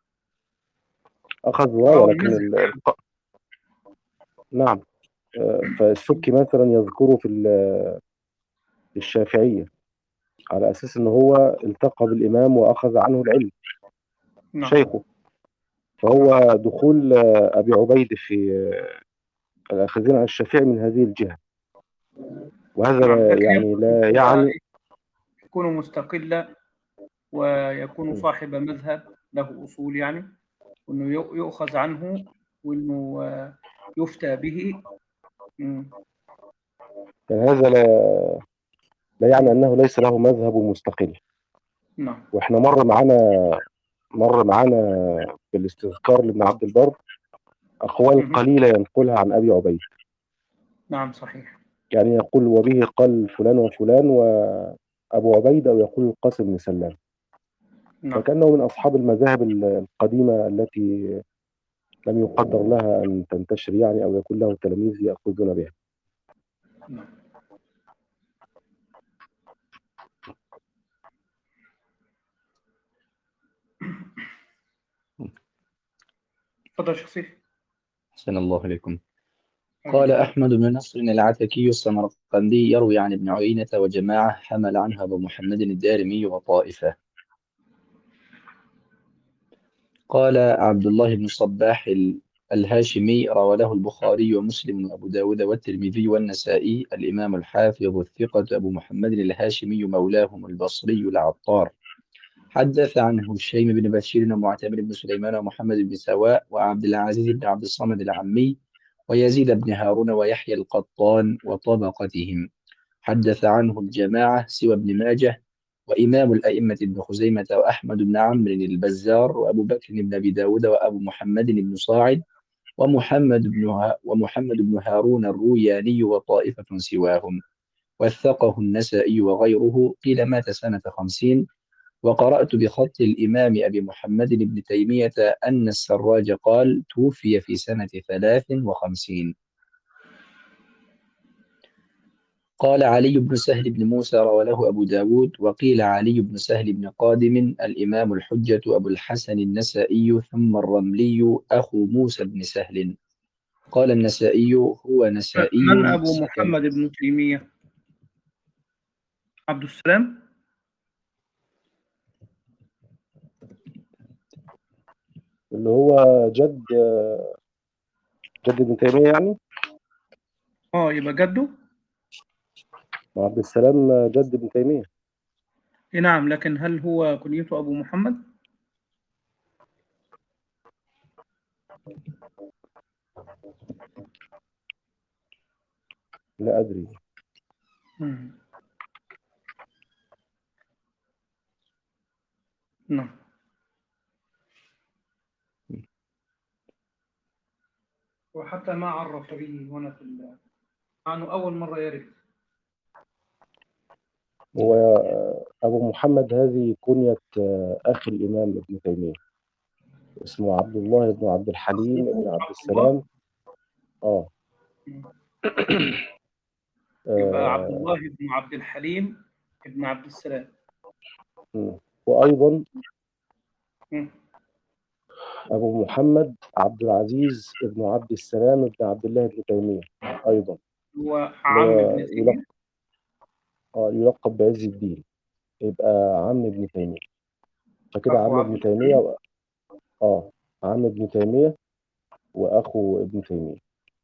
Speaker 3: أخذ وروى،
Speaker 1: روى
Speaker 3: لكن
Speaker 1: المذهب.
Speaker 3: ال... الق- نعم. آه، فالسكي مثلا يذكره في ال- في الشافعية على أساس أنه هو التقى بالإمام وأخذ عنه العلم،
Speaker 1: نعم
Speaker 3: شيخه.
Speaker 1: نعم
Speaker 3: فهو دخول آه، أبي عبيد في آه، الآخذين عن الشافعي من هذه الجهة، وهذا
Speaker 1: نعم
Speaker 3: لا-
Speaker 1: لكن
Speaker 3: يعني
Speaker 1: يقول
Speaker 3: لا
Speaker 1: هو
Speaker 3: يعني.
Speaker 1: يكون مستقلا ويكون صاحب مذهب له أصول يعني، وأنه يؤ- يؤخذ عنه، وأنه آه، يفتى به. م.
Speaker 3: يعني هذا لا, لا يعني
Speaker 1: م.
Speaker 3: أنه ليس له مذهب مستقل.
Speaker 1: نعم
Speaker 3: وإحنا مر معنا مر معنا في الاستذكار لابن عبد البر أقوال
Speaker 1: مهم.
Speaker 3: قليلة ينقلها عن أبي عبيد،
Speaker 1: نعم صحيح.
Speaker 3: يعني يقول وبه قال فلان وفلان وأبو عبيد، أو يقول القاسم بن سلام.
Speaker 1: نعم
Speaker 3: فكأنه من أصحاب المذاهب القديمة التي لم يقدر لها أن تنتشر، يعني أو يكون له تلاميذ يأخذون بها.
Speaker 1: نعم تفضل شخصي.
Speaker 2: أحسن الله إليكم. قال
Speaker 1: حبيبي.
Speaker 2: أحمد بن نصر العتكي السمرقندي يروي عن ابن عيينة وجماعة حمل عنها أبو محمد الدارمي وطائفة. قال عبد الله بن الصباح ال- الهاشمي روى له البخاري ومسلم وأبو داود والترمذي والنسائي الإمام الحافظ الثقة أبو محمد الهاشمي مولاهم البصري العطار. حدث عنه هشيم بن بشير ومعتمر بن سليمان ومحمد بن سواء وعبد العزيز بن عبد الصمد العمي ويزيد بن هارون ويحيى القطان وطبقتهم. حدث عنه الجماعة سوى ابن ماجه وإمام الأئمة ابن خزيمة وأحمد بن عمرو البزار وأبو بكر بن أبي داود وأبو محمد بن صاعد ومحمد بن ها ومحمد بن هارون الروياني وطائفة سواهم. وثقه النسائي وغيره. قيل مات سنة خمسين. وقرأت بخط الإمام أبي محمد بن تيمية أن السراج قال توفي في سنة ثلاث وخمسين. قال علي بن سهل بن موسى روى له أبو داود. وقيل علي بن سهل بن قادم الإمام الحجة أبو الحسن النسائي ثم الرملي أخو موسى بن سهل. قال النسائي هو
Speaker 1: من
Speaker 2: نسائي
Speaker 1: أبو
Speaker 2: سكن.
Speaker 1: محمد بن تيمية؟ عبد السلام؟
Speaker 3: اللي هو جد جد ابن تيمية يعني.
Speaker 1: اه يبقى جده.
Speaker 3: عبد السلام جد ابن تيمية.
Speaker 1: إيه نعم، لكن هل هو كنيته أبو محمد؟
Speaker 3: لا أدري.
Speaker 1: مم. نعم. وحتى ما عرف به هنا في ال- عنه أول مرة يرد.
Speaker 3: هو أبو محمد هذه كنية أخي الإمام ابن تيمية، اسمه عبد الله بن عبد الحليم بن عبد
Speaker 1: عبد الله.
Speaker 3: السلام. اه,
Speaker 1: مم. يبقى عبد
Speaker 3: آه.
Speaker 1: الله بن عبد الحليم ابن عبد السلام.
Speaker 3: مم. وأيضا
Speaker 1: مم.
Speaker 3: أبو محمد عبد العزيز بن عبد السلام بن عبد الله بن تيمية أيضا،
Speaker 1: هو
Speaker 3: اللي
Speaker 1: عم
Speaker 3: هو
Speaker 1: ابن
Speaker 3: يلقب,
Speaker 1: تيمية.
Speaker 3: آه يلقب بعز الدين، يبقى عم ابن تيمية. فكده
Speaker 1: أخو
Speaker 3: عم
Speaker 1: عبد
Speaker 3: ابن تيمية
Speaker 1: الحليم.
Speaker 3: و... اه عم ابن تيمية وأخو ابن تيمية.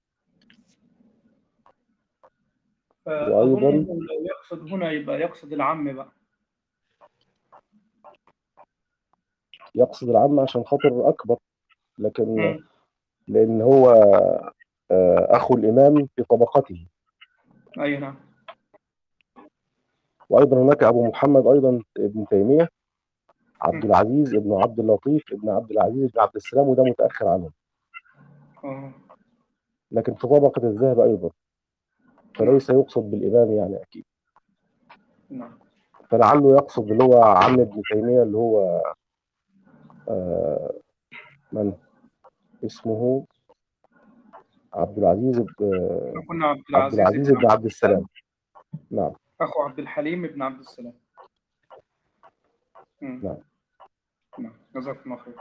Speaker 3: وأيضا
Speaker 1: فأظنه لو يقصد هنا يبقى يقصد العم بقى.
Speaker 3: يقصد العم عشان خاطر أكبر، لكن
Speaker 1: مم.
Speaker 3: لأن هو آه أخو الإمام في طبقته.
Speaker 1: أي نعم.
Speaker 3: وأيضا هناك أبو محمد أيضا ابن تيمية عبد
Speaker 1: مم.
Speaker 3: العزيز ابن عبد اللطيف ابن عبد العزيز بن عبد السلام، وده متأخر عنهم،
Speaker 1: آه.
Speaker 3: لكن في طبقة الذهب أيضا،
Speaker 1: نعم.
Speaker 3: فليس يقصد بالإمام يعني أكيد.
Speaker 1: نعم.
Speaker 3: فلعله يقصد اللي هو عم ابن تيمية اللي هو آه من اسمه عبد العزيز ب-
Speaker 1: إحنا قلنا عبد
Speaker 3: عبد
Speaker 1: العزيز
Speaker 3: العزيز
Speaker 1: بن
Speaker 3: بن
Speaker 1: عبد
Speaker 3: عبد السلام.
Speaker 1: السلام
Speaker 3: نعم.
Speaker 1: أخو عبد الحليم بن عبد السلام. مم.
Speaker 3: نعم.
Speaker 1: نعم، جزاك الله خير.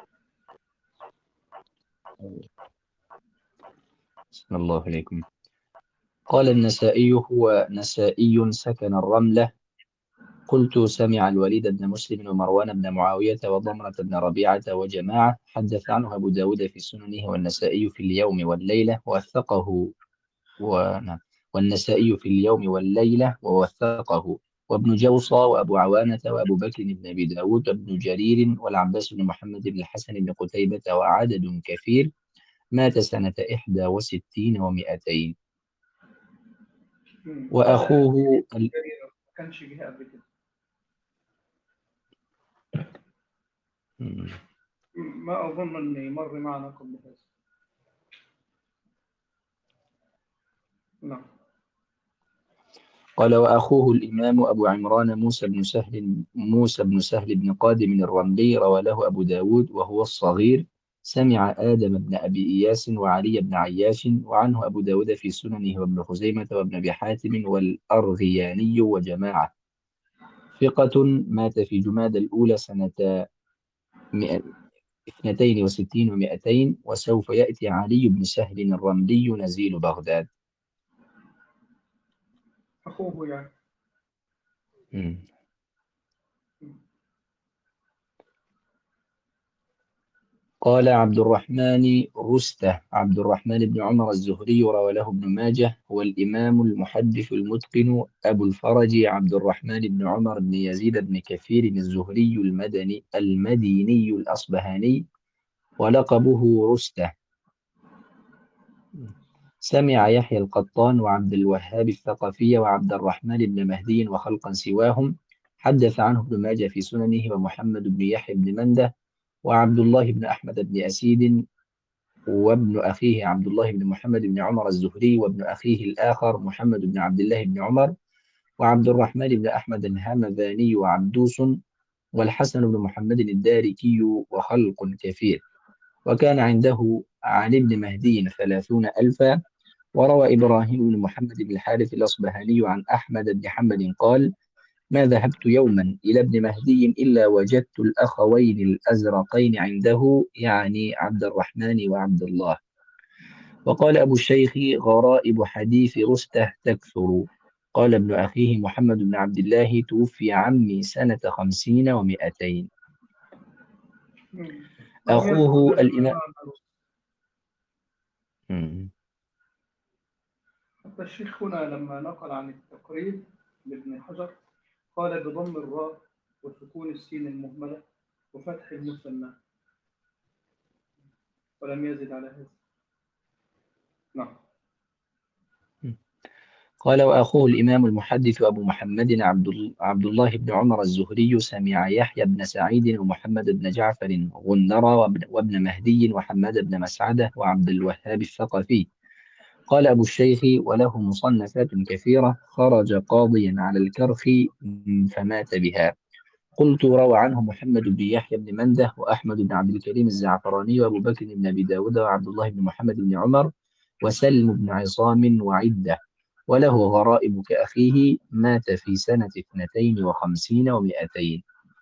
Speaker 2: بسم الله عليكم. قال النسائي هو نسائي سكن الرملة. قلت سمع الوليد بن مسلم ومروان بن معاوية وضمرة بن ربيعة وجماعة. حدث عنه أبو داود في سننه والنسائي في اليوم والليلة ووثقه و... نعم. والنسائي في اليوم والليلة ووثقه وابن جوصى وأبو عوانة وأبو بكر بن أبي داود وابن جرير والعباس بن محمد بن الحسن بن قتيبة وعدد كثير. مات سنة إحدى وستين ومائتين.
Speaker 1: مم. هذا
Speaker 2: وأخوه ال...
Speaker 1: ما كانش جه قبل كده.
Speaker 2: مم.
Speaker 1: ما أظن أن يمر معنا قبل هذا. نعم.
Speaker 2: قال وأخوه الإمام أبو عمران موسى بن سهل موسى بن سهل بن قادم الرملي روى له أبو داود وهو الصغير. سمع آدم بن أبي إياس وعلي بن عياش. وعنه أبو داود في سننه وابن خزيمة وابن أبي حاتم والأرغياني وجماعة. ثقة. مات في جماد الأولى سنة مئة- اثنتين وستين ومائتين. وسوف يأتي علي بن سهل الرملي نزيل بغداد.
Speaker 1: أخوه يعني.
Speaker 2: مم.
Speaker 1: مم.
Speaker 2: قال عبد الرحمن رستة عبد الرحمن بن عمر الزهري روى له ابن ماجه، هو الإمام المحدث المتقن أبو الفرج عبد الرحمن بن عمر بن يزيد بن كثير الزهري المدني المديني الأصبهاني، ولقبه رستة. سمع يحيى القطان وعبد الوهاب الثقفي وعبد الرحمن بن مهدي وخلقا سواهم. حدث عنه ابن ماجه في سننه ومحمد بن يحيى بن منده وعبد الله بن أحمد بن أسيد وابن أخيه عبد الله بن محمد بن عمر الزهري وابن أخيه الآخر محمد بن عبد الله بن عمر وعبد الرحمن بن أحمد الهمذاني وعبدوس والحسن بن محمد الداركي وخلق كثير. وكان عنده عن ابن مهدي ثلاثون ألفا. وروى إبراهيم بن محمد بن الحارث الأصبهاني عن أحمد بن حنبل قال: ما ذهبت يوما إلى ابن مهدي إلا وجدت الأخوين الأزرقين عنده، يعني عبد الرحمن وعبد الله. وقال أبو الشيخ: غرائب حديث رستة تكثر. قال ابن أخيه محمد بن عبد الله: توفي عمي سنة خمسين ومائتين. أخوه الإمام.
Speaker 1: حتى الشيخ هنا لما نقل عن التقريب لابن حجر قال بضم الراء وسكون السين المهملة وفتح المثنى، ولم يزد على هذا. نعم.
Speaker 2: قال: وأخوه الإمام المحدث أبو محمد عبد الله بن عمر الزهري سمع يحيى بن سعيد ومحمد بن جعفر غندر وابن مهدي وحماد بن مسعدة وعبد الوهاب الثقفي. قال أبو الشيخ: وله مصنفات كثيرة، خرج قاضيا على الكرخ فمات بها. قلت: روى عنه محمد بن يحيى بن منده وأحمد بن عبد الكريم الزعفراني وأبو بكر بن أبي داود وعبد الله بن محمد بن عمر وسلم بن عصام وعدة. وله غرائب كأخيه، مات في سنة اثنتين وخمسين ومائتين.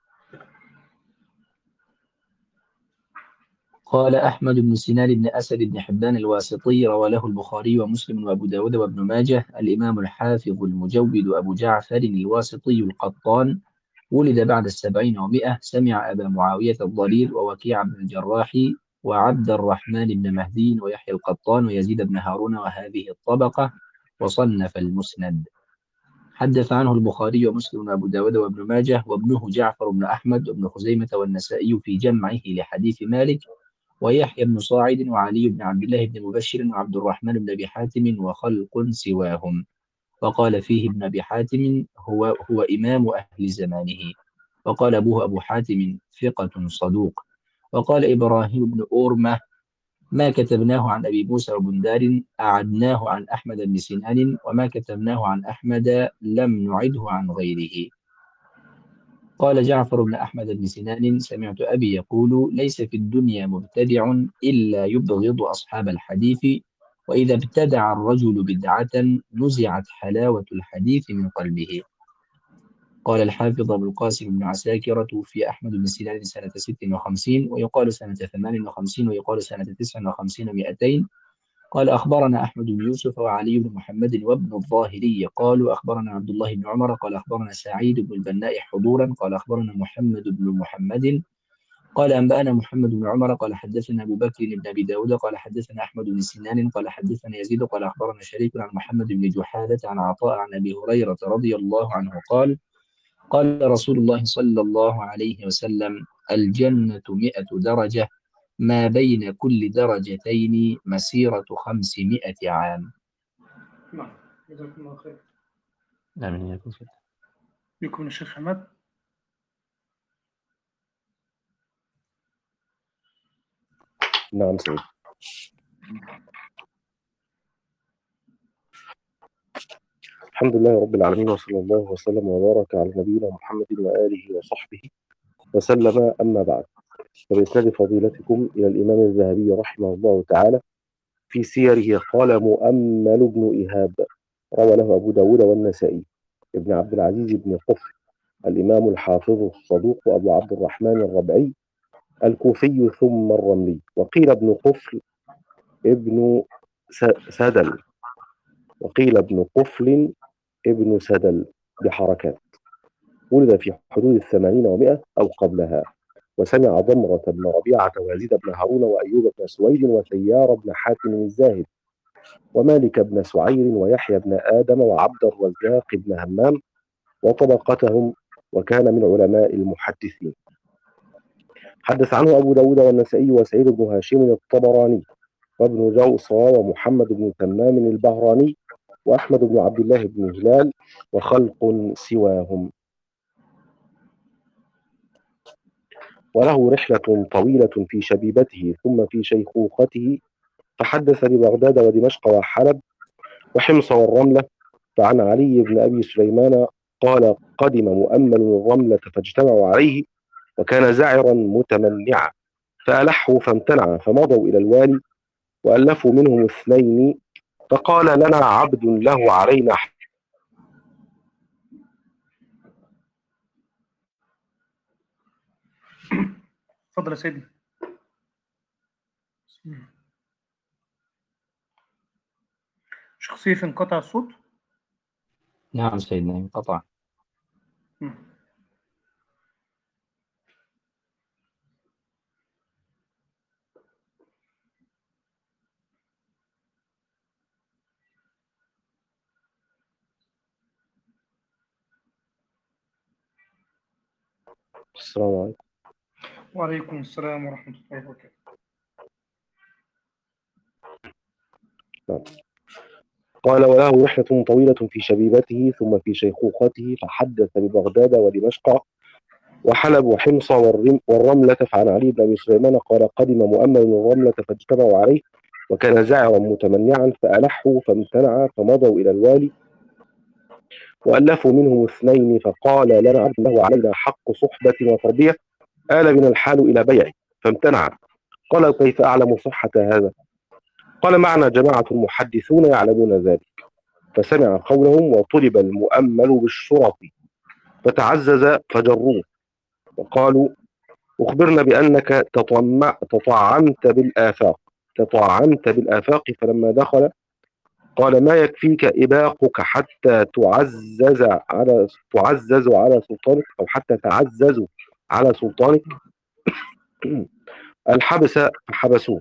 Speaker 2: قال أحمد بن سنان بن أسد بن حبان الواسطي روى له البخاري ومسلم وأبو داود وابن ماجه. الإمام الحافظ المجود أبو جعفر الواسطي القطان، ولد بعد السبعين ومائة. سمع أبا معاوية الضرير ووكيع بن الجراح وعبد الرحمن بن مهدي ويحيى القطان ويزيد بن هارون وهذه الطبقة، وصنف المسند. حدث عنه البخاري ومسلم وأبو داود وابن ماجه وابنه جعفر بن أحمد وابن خزيمة والنسائي في جمعه لحديث مالك، ويحيى بن صاعد وعلي بن عبد الله بن مبشر وعبد الرحمن بن أبي حاتم وخلق سواهم. وقال فيه ابن أبي حاتم: هو, هو إمام أهل زمانه. وقال أبوه أبو حاتم: ثقة صدوق. وقال إبراهيم بن أورمة: ما كتبناه عن أبي موسى وبندار أعدناه عن أحمد بن سنان، وما كتبناه عن أحمد لم نعده عن غيره. قال جعفر بن أحمد بن سنان: سمعت أبي يقول: ليس في الدنيا مبتدع إلا يبغض أصحاب الحديث، وإذا ابتدع الرجل بدعة نزعت حلاوة الحديث من قلبه. قال الحافظ أبو القاسم بن عساكر: توفي أحمد بن سنان سنة ست وخمسين، ويقال سنة ثمان وخمسين، ويقال سنة تسع وخمسين ومائتين. قال: أخبرنا أحمد بن يوسف وعلي بن محمد وابن الظاهري قالوا أخبرنا عبد الله بن عمر قال أخبرنا سعيد بن البناء حضورا قال أخبرنا محمد بن محمد قال أنبأنا محمد بن عمر قال حدثنا أبو بكر بن أبي داود قال حدثنا أحمد بن سنان قال حدثنا يزيد قال أخبرنا شريك عن محمد بن جحادة عن عطاء عن أبي هريرة رضي الله عنه قال: قال رسول الله صلى الله عليه وسلم: الجنة مئة درجة، ما بين كل درجتين مسيرة خمسمائة عام.
Speaker 1: نعم. جزاكم الله خير.
Speaker 2: آمين.
Speaker 1: يكون الشيخ حماد.
Speaker 3: نعم سيد. الحمد لله رب العالمين، وصلى الله وسلم وبارك على نبينا محمد وآله وصحبه وسلم. أما بعد، فبإسناد فضيلتكم إلى الإمام الذهبي رحمه الله تعالى في سيره قال: مؤمل بن إيهاب روى له أبو داود والنسائي. ابن عبد العزيز بن قفل الإمام الحافظ الصدوق أبو عبد الرحمن الربعي الكوفي ثم الرملي. وقيل ابن قفل ابن سدل، وقيل ابن قفل ابن سدل بحركات. ولد في حدود الثمانين ومائة أو قبلها. وسمع ضمرة بن ربيعة ويزيد بن هارون وأيوب بن سويد وسيار بن حاتم الزاهد ومالك بن سعير ويحيى بن آدم وعبد الرزاق بن همام وطبقتهم، وكان من علماء المحدثين. حدث عنه أبو داود والنسائي وسعيد بن هاشم الطبراني وابن جوصى ومحمد بن تمام البهراني وأحمد بن عبد الله بن هلال وخلق سواهم. وله رحلة طويلة في شبيبته ثم في شيخوخته، فحدث ببغداد ودمشق وحلب وحمص والرملة. فعن علي بن أبي سليمان قال: قدم مؤمل الرملة فاجتمعوا عليه، وكان زعرا متمنعا، فألحوا فامتنع، فمضوا إلى الوالي وألفوا منهم اثنين، فقال: لنا عبد له علينا حق.
Speaker 1: اتفضل يا سيدي. شخصية انقطع الصوت.
Speaker 2: نعم سيدنا انقطع.
Speaker 3: السلام عليكم.
Speaker 1: وعليكم السلام ورحمة الله وبركاته.
Speaker 3: قال: وله رحلة طويلة في شبيبته ثم في شيخوخته، فحدث ببغداد ودمشق وحلب وحمص والرملة. فعن علي بن أبي سليمان قال: قدم مؤمل الرملة فاجتمعوا عليه، وكان زعرا متمنعا، فألحوا فامتنع، فمضوا إلى الوالي وألفوا منهم اثنين، فقال: لنا عبد له علينا حق صحبة وتربية، آل بنا الحال إلى بيعه، فامتنع. قال: كيف أعلم صحة هذا؟ قال: معنا جماعة محدثون يعلمون ذلك. فسمع قولهم، وطلب المؤمل بالشرط، فتعزز فجروه، وقالوا: أخبرنا بأنك تطمع تطعمت بالآفاق تطعمت بالآفاق فلما دخل قال: ما يكفيك إباقك حتى تعزز على تعزز على سلطانك، أو حتى تعززوا على سلطانك. الحبس فحبسوه.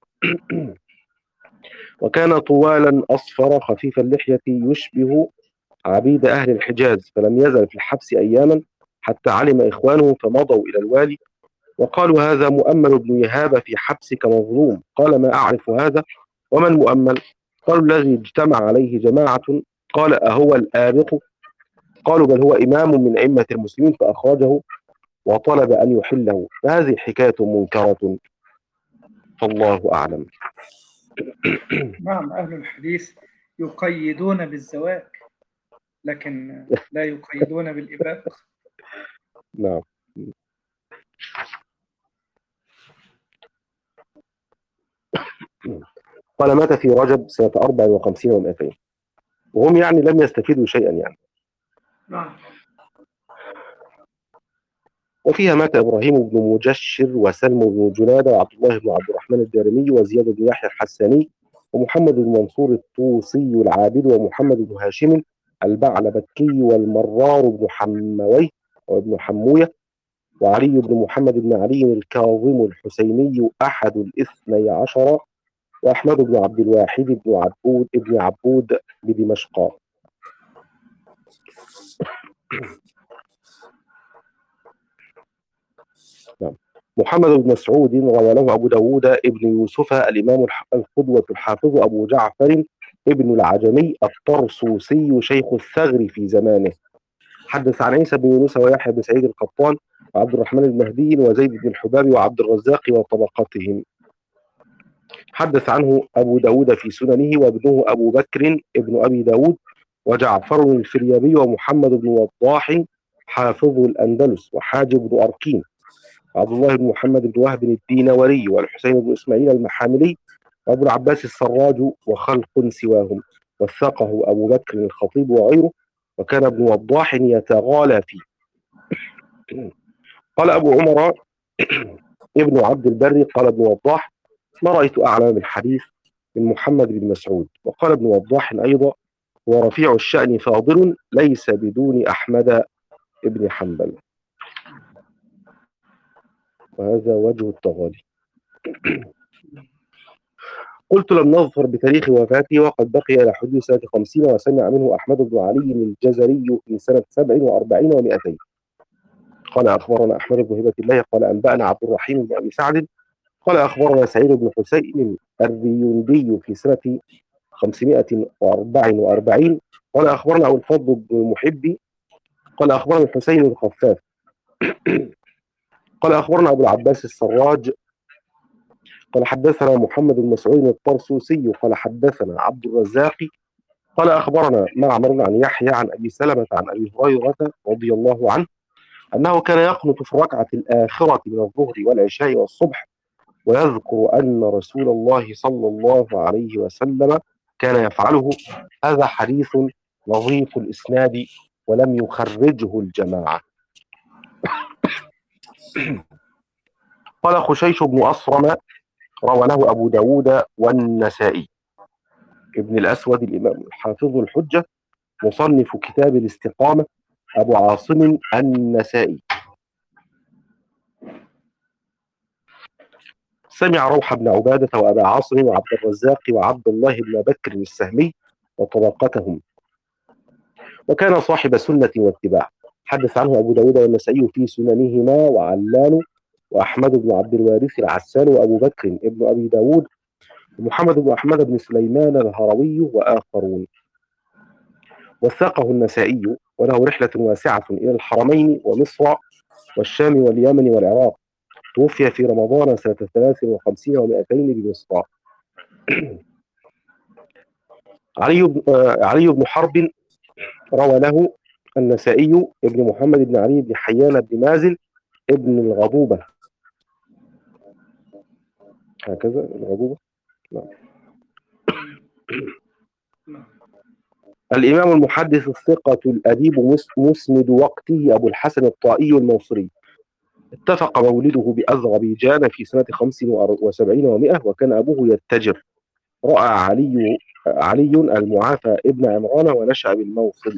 Speaker 3: وكان طوالا أصفر خفيف اللحية يشبه عبيد أهل الحجاز، فلم يزل في الحبس أياما حتى علم إخوانه، فمضوا إلى الوالي وقالوا: هذا مؤمل بن يهاب في حبسك مظلوم. قال: ما أعرف هذا، وما المؤمل؟ قالوا: الذي اجتمع عليه جماعة. قال: أهو الآبق؟ قالوا: بل هو إمام من أئمة المسلمين، فأخرجه وطلب أن يحله. فهذه حكاية منكرة، فالله أعلم.
Speaker 1: نعم، أهل الحديث يقيدون بالزواج لكن لا يقيدون بالإباق.
Speaker 3: نعم. قال: مات في رجب سنة أربع وخمسين ومئتين، وهم يعني لم يستفيدوا شيئا يعني.
Speaker 1: نعم.
Speaker 3: وفيها مات إبراهيم بن مجشر وسلم بن جنادة وعبد الله بن عبد الرحمن الدارمي وزياد بن يحيى الحساني ومحمد بن منصور الطوسي العابد ومحمد بن هاشم البعلبكي والمرار بن حمويه وابن حمويه وعلي بن محمد بن علي الكاظم الحسيني أحد الاثني عشر وأحمد بن عبد الواحد بن عبود ابن عبود بدمشق. محمد بن مسعود روى له أبو داود ابن يوسف الإمام القدوة الحافظ أبو جعفر ابن العجمي الطرسوسي شيخ الثغر في زمانه. حدث عن عيسى بن يونس ويحيى بن سعيد القطان وعبد الرحمن المهدي وزيد بن الحباب وعبد الرزاق وطبقتهم. حدث عنه أبو داود في سننه وابنه أبو بكر ابن أبي داود وجعفر الفريابي ومحمد بن وضاح حافظ الأندلس وحاجب بن أركين عبد الله بن محمد بن وهب الدينوري والحسين بن إسماعيل المحاملي وأبو العباس السراج وخلق سواهم، وثقه أبو بكر الخطيب وغيره، وكان ابن وضاح يتغالى فيه. قال أبو عمر ابن عبد البر قال ابن وضاح: ما رأيت أعلم بالحديث من محمد بن مسعود. وقال ابن وضاح أيضا: هو رفيع الشأن فاضل ليس بدون أحمد بن حنبل. وهذا وجه التغالي. قلت لم نظفر بتاريخ وفاته وقد بقي إلى حدود سنة خمسين، وسمع منه أحمد بن علي الجزري في سنة سبع وأربعين ومئتين. قال أخبرنا أحمد بن هبة الله قال أنبأنا عبد الرحيم بن أبي سعد قال أخبرنا سعيد بن حسين الريوندي في سنة خمسمائة وأربع وأربعين قال أخبرنا أبو الفضل بن المحبي قال أخبرنا الحسين الخفاف قال أخبرنا أبو العباس السراج قال حدثنا محمد بن مسعود الطرسوسي قال حدثنا عبد الرزاق قال أخبرنا معمر عن يحيى عن أبي سلمة عن أبي هريرة رضي الله عنه أنه كان يقنط في الركعة الآخرة من الظهر والعشاء والصبح، ويذكر أن رسول الله صلى الله عليه وسلم كان يفعله. هذا حديث نظيف الإسناد ولم يخرجه الجماعة. قال خشيش بن أصرم روى له أبو داود والنسائي. ابن الأسود الإمام الحافظ الحجة مصنف كتاب الاستقامة أبو عاصم النسائي. سمع روح بن عبادة وأبا عاصم وعبد الرزاق وعبد الله بن بكر السهمي وطبقتهم، وكان صاحب سنة واتباع. حدث عنه أبو داود والنسائي في سننهما وعلان وأحمد بن عبد الوارث العسال وأبو بكر ابن أبي داود ومحمد بن أحمد بن سليمان الهروي وآخرون. وثقه النسائي وله رحلة واسعة إلى الحرمين ومصر والشام واليمن والعراق. توفي في رمضان سنة ثلاث وخمسين ومئتين بمصر. علي بن علي بن حرب روى له النسائي ابن محمد بن علي بن حيان بن مازن ابن الغضوبة، هكذا الغضوبة. نعم. الإمام المحدث الثقة الأديب مسند وقته أبو الحسن الطائي الموصلي. اتفق مولده بأذربيجان في سنة خمس وسبعين ومئة، وكان أبوه يتجر. رأى علي علي المعافى ابن عمران ونشأ بالموصل.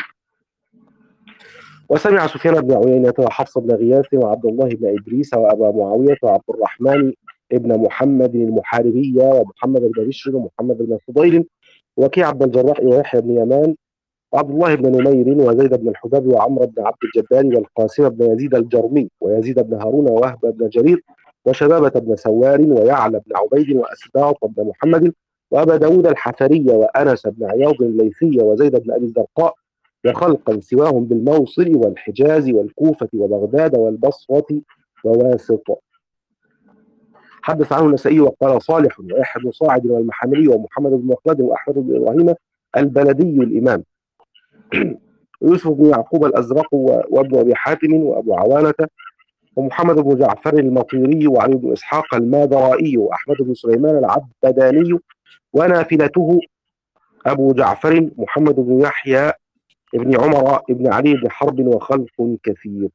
Speaker 3: وسمع سفيان بن عيينة وحفص بن غياث وعبد الله بن إدريس وأبا معاوية وعبد الرحمن ابن محمد المحاربي ومحمد بن بشر ومحمد بن فضيل وكيع بن الجراح ويحيى بن يمان وعبد الله بن نمير وزيد بن الحباب وعمرو بن عبد الجبار والقاسم بن يزيد الجرمي ويزيد بن هارون ووهب بن جرير وشبابة بن سوار ويعلى بن عبيد وأسباط بن محمد وأبا داود الحفري وأنس بن عياض الليثي وزيد بن أبي الزرقاء وخلقا سواهم بالموصل والحجاز والكوفة وبغداد والبصرة وواسط. حدث عنه النسائي وقال صالح ويحيى بن صاعد والمحامري ومحمد بن مخلد وأحمد بن إبراهيم البلدي الإمام ويوسف بن يعقوب الأزرق وابن أبي حاتم وأبو عوانة ومحمد بن جعفر المطيري وعلي بن إسحاق المادرائي وأحمد بن سليمان العبداني ونافلته أبو جعفر محمد بن يحيى ابن عمر ابن علي بن حرب وخلق كثير.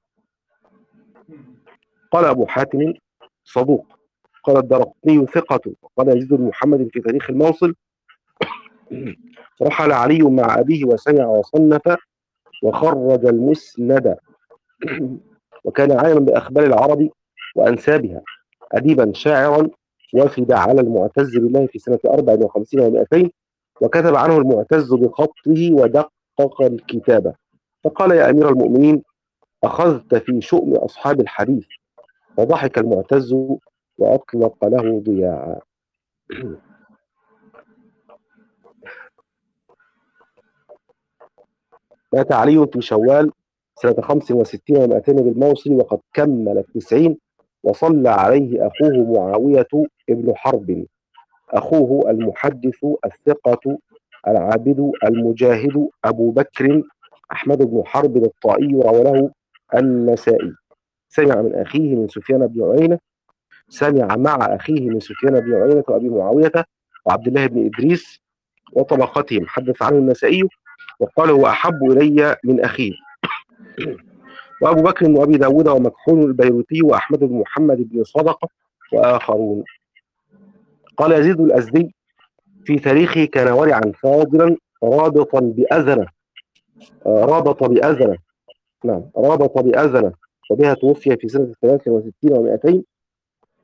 Speaker 3: قال أبو حاتم صدوق. قال الدرقطني ثقة. قال يزيد بن محمد في تاريخ الموصل رحل علي مع أبيه وسمع وصنف وخرج المسند وكان عالما بأخبار العرب وأنسابها، أديبا شاعرا وفد على المعتز بالله في سنة أربع وخمسين ومئتين، وكتب عنه المعتز بخطه ودقق الكتابة، فقال يا أمير المؤمنين أخذت في شؤم أصحاب الحديث، وضحك المعتز وأطلق له ضياعا. مات علي في شوال سنة خمس وستين ومئتين بالموصل وقد كمل التسعين، وصلى عليه أخوه معاوية ابن حرب، أخوه المحدث الثقة العابد المجاهد أبو بكر أحمد بن حرب الطائي روى له النسائي. سمع من أخيه من سفيان بن عيينة سمع مع أخيه من سفيان بن عيينة وأبي معاوية وعبد الله بن إدريس وطبقتهم. حدث عنه النسائي وقال هو أحب إلي من أخيه. وأبو بكر وأبي داود ومكحول البيروتي وأحمد بن محمد بن صدقة وآخرون. قال يزيد الأزدي في تاريخه كان ورعا فاضلا رابطا بأذنة رابط بأذنة نعم رابط بأذنة وبها توفي في سنة ثلاث وستين ومئتين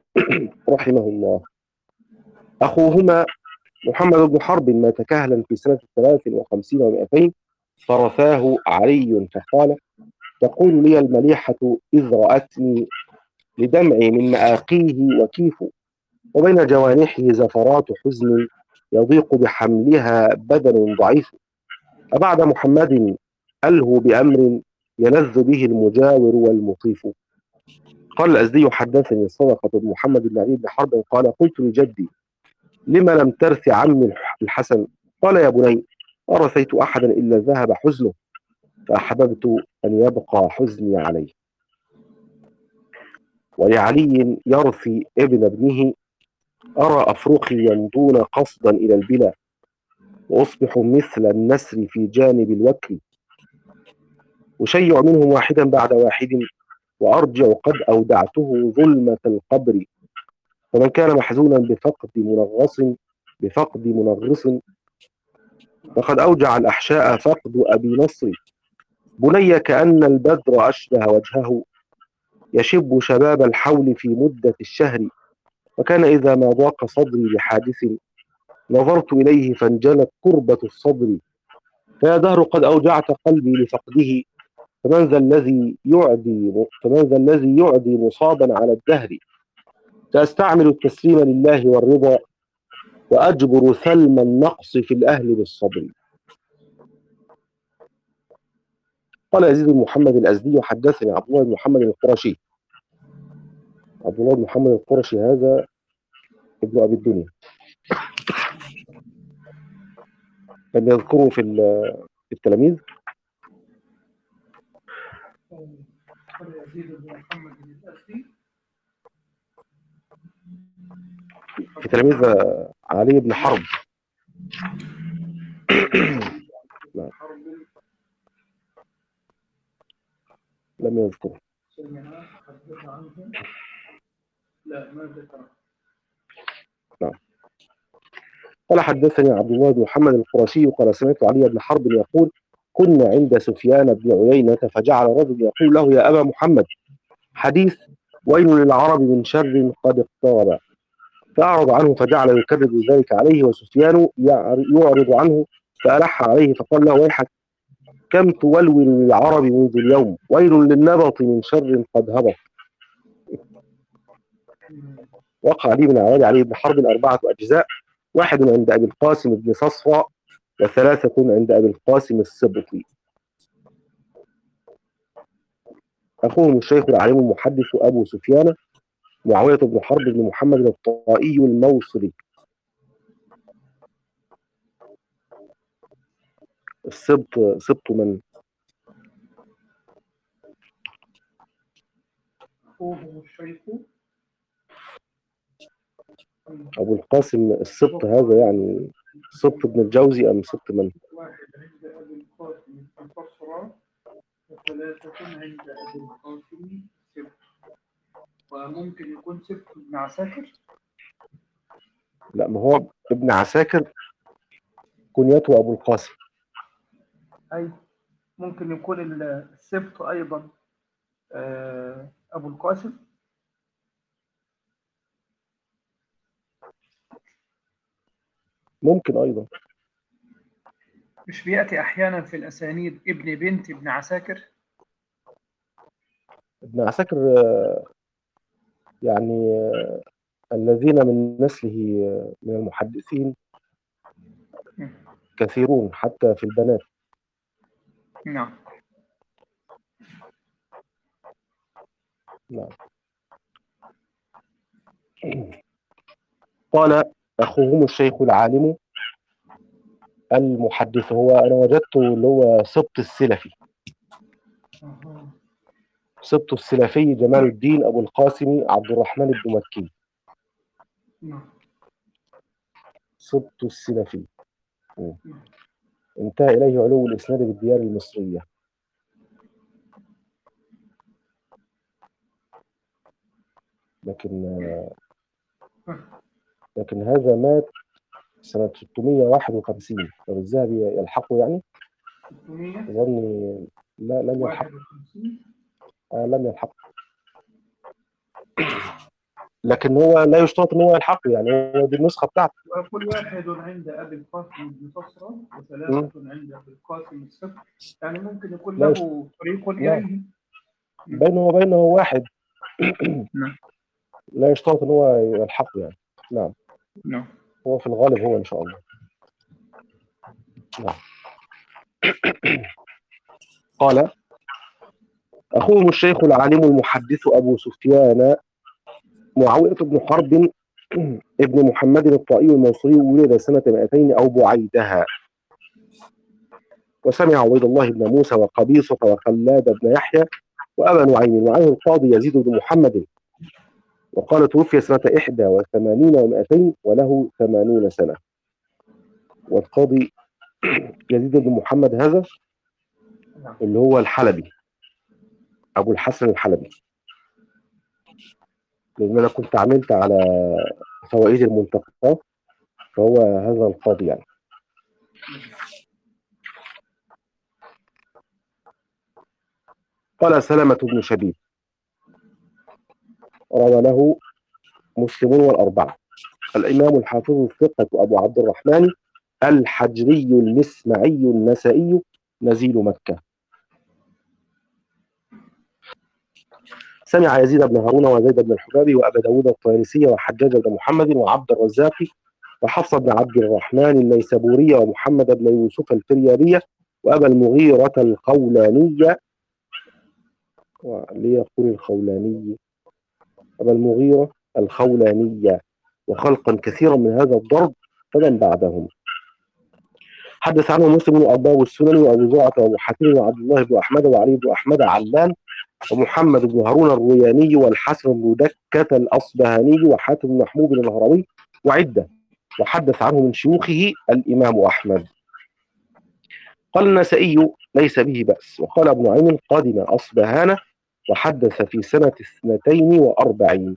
Speaker 3: رحمه الله. أخوهما محمد بن حرب مات كهلا في سنة ثلاث وخمسين ومائتين، فرثاه علي فقال: تقول لي المليحة إذ رأتني لدمعي من مآقيه وكيف، وبين جوانحه زفرات حزن يضيق بحملها بدن ضعيف، أبعد محمد ألهو بأمر يلذ به المجاور والمطيف. قال الأزدي: حدثني الصدقة بن محمد بن علي بن حرب قال: قلت لجدي: لما لم ترث عمي الحسن؟ قال: يا بني، ما رثيت أحدا إلا ذهب حزنه، فأحببت أن يبقى حزني عليه. ولعلي يرثي ابن ابنه: أرى أفرخي يمضون قصدا إلى البلا، وأصبح مثل النسر في جانب الوكل، أشيع منهم واحدا بعد واحد، وأرجع قد أودعته ظلمة القبر، فمن كان محزونا بفقد منغص بفقد منغص فقد أوجع الأحشاء فقد أبي نصر، بني كأن البدر أشبه وجهه، يشب شباب الحول في مدة الشهر، وكان إذا ما ضاق صدري بحادث نظرت إليه فانجلت كربة الصدر، فيا دهر قد أوجعت قلبي لفقده، فمن ذا الذي يعدي فمن ذا الذي يعدي مصابا على الدهر، سأستعمل التسليم لله والرضا، وأجبر ثلم النقص في الأهل بالصبر. قال يزيد بن محمد الأزدي: وحدثني عبد الله بن محمد القرشي. عبد الله بن محمد القرشي هذا ابن أبي الدنيا، لم يذكره في في التلاميذ.
Speaker 1: قال يزيد بن محمد الأزدي
Speaker 3: في تلاميذ علي بن حرب. لا. لم يذكره.
Speaker 1: لا ما ذكره.
Speaker 3: نعم. قال حدثني عبد الله بن محمد القرشي قال: سمعت علي بن حرب يقول: كنا عند سفيان بن عيينة، فجعل رجل يقول له: يا أبا محمد، حديث ويل للعرب من شر قد اقترب، فأعرض عنه فجعل يكرر ذلك عليه، وسفيان يعرض عنه فألح عليه فقال له: ويحك، كم تولول للعرب منذ اليوم، ويل للنبط من شر قد هبط. وقع علي بن عواد علي بن حرب أربعة أجزاء: واحد عند أبي القاسم بن صصفى، وثلاثة عند أبي القاسم السبطي. أخوهم الشيخ العالم المحدث أبو سفيان معاوية بن حرب بن محمد الطائي الموصلي. السبط سبط من؟
Speaker 1: أخوه الشيخ
Speaker 3: أبو القاسم السبط هذا يعني سبط ابن الجوزي أم سبط من؟
Speaker 1: واحد عند أبي القاسم البصرة، وثلاثة عند أبي القاسم سبط. وممكن يكون سبط ابن عساكر.
Speaker 3: لا، ما هو ابن عساكر كنيته أبو القاسم.
Speaker 1: أي ممكن يكون السبط أيضا أبو القاسم.
Speaker 3: ممكن أيضا.
Speaker 1: مش بيأتي أحيانا في الأسانيد ابن بنت ابن عساكر؟
Speaker 3: ابن عساكر يعني الذين من نسله من المحدثين كثيرون حتى في البنات.
Speaker 1: نعم.
Speaker 3: نعم. قال أخوهم الشيخ العالم المحدث، هو أنا وجدته اللي هو سبط السلفي. سبط السلفي جمال الدين أبو القاسم عبد الرحمن بن مكي. سبط السلفي انتهى إليه علو الإسناد بالديار المصرية. لكن لكن هذا مات سنة ستمائة وواحد وخمسين، طب الذهبي يلحقه يعني؟ ظني لا، لم يلحق. آه لم يلحق. لكن هو لا يشترط ان هو يلحق، يعني هو دي النسخه بتاعته.
Speaker 1: وكل واحد عند أبي القاسم بن صصرة
Speaker 3: م.
Speaker 1: وثلاثة عند أبي القاسم الصفر، يعني ممكن يكون
Speaker 3: لا يشت...
Speaker 1: له طريق
Speaker 3: نعم،
Speaker 1: إليه. م.
Speaker 3: بينه وبينه واحد
Speaker 1: نعم
Speaker 3: لا يشترط ان هو يلحق يعني. نعم،
Speaker 1: نعم
Speaker 3: هو في الغالب هو ان شاء الله. نعم. قال: اخوهم الشيخ العالم المحدث ابو سفيان معاويه بن حرب ابن محمد الطائي الموصلي، ولد سنه مئتين او بعيدها، وسمع عبيد الله بن موسى وقبيصة وخلاد بن يحيى وأبا نعيم، وعنه القاضي يزيد بن محمد، وقال توفي سنة إحدى وثمانين ومئتين وله ثمانون سنة. والقاضي يزيد بن محمد هذا
Speaker 1: نعم.
Speaker 3: اللي هو الحلبي، أبو الحسن الحلبي، لأن أنا كنت عملت على فوائد المنتقى، فهو هذا القاضي يعني. قال سلمة بن شبيب روى له مسلم والأربعة. الإمام الحافظ الثقة أبو عبد الرحمن الحجري المسمعي النسائي نزيل مكة. سمع يزيد بن هارون وزيد بن الحبابي وأبا داود الطيالسي وحجاج بن محمد وعبد الرزاق وحفص بن عبد الرحمن النيسابوري ومحمد بن يوسف الفريابية وأبا المغيرة الخولانية، ليقول الخولاني، أبا المغيرة الخولانية، وخلقا كثيرا من هذا الضرب فمن بعدهم. حدث عنه مسلم وأبواب السنن وأبو زرعة وأبو حاتم وعبد الله بن أحمد وعلي بن أحمد علان ومحمد بن هارون الروياني والحسن بن دكة الأصبهاني وحاتم بن محمود الهروي وعدة. وحدث عنه من شيوخه الإمام أحمد. قال النسائي ليس به بأس. وقال ابن عين قدم أصبهان وحدث في سنة اثنتين وأربعين.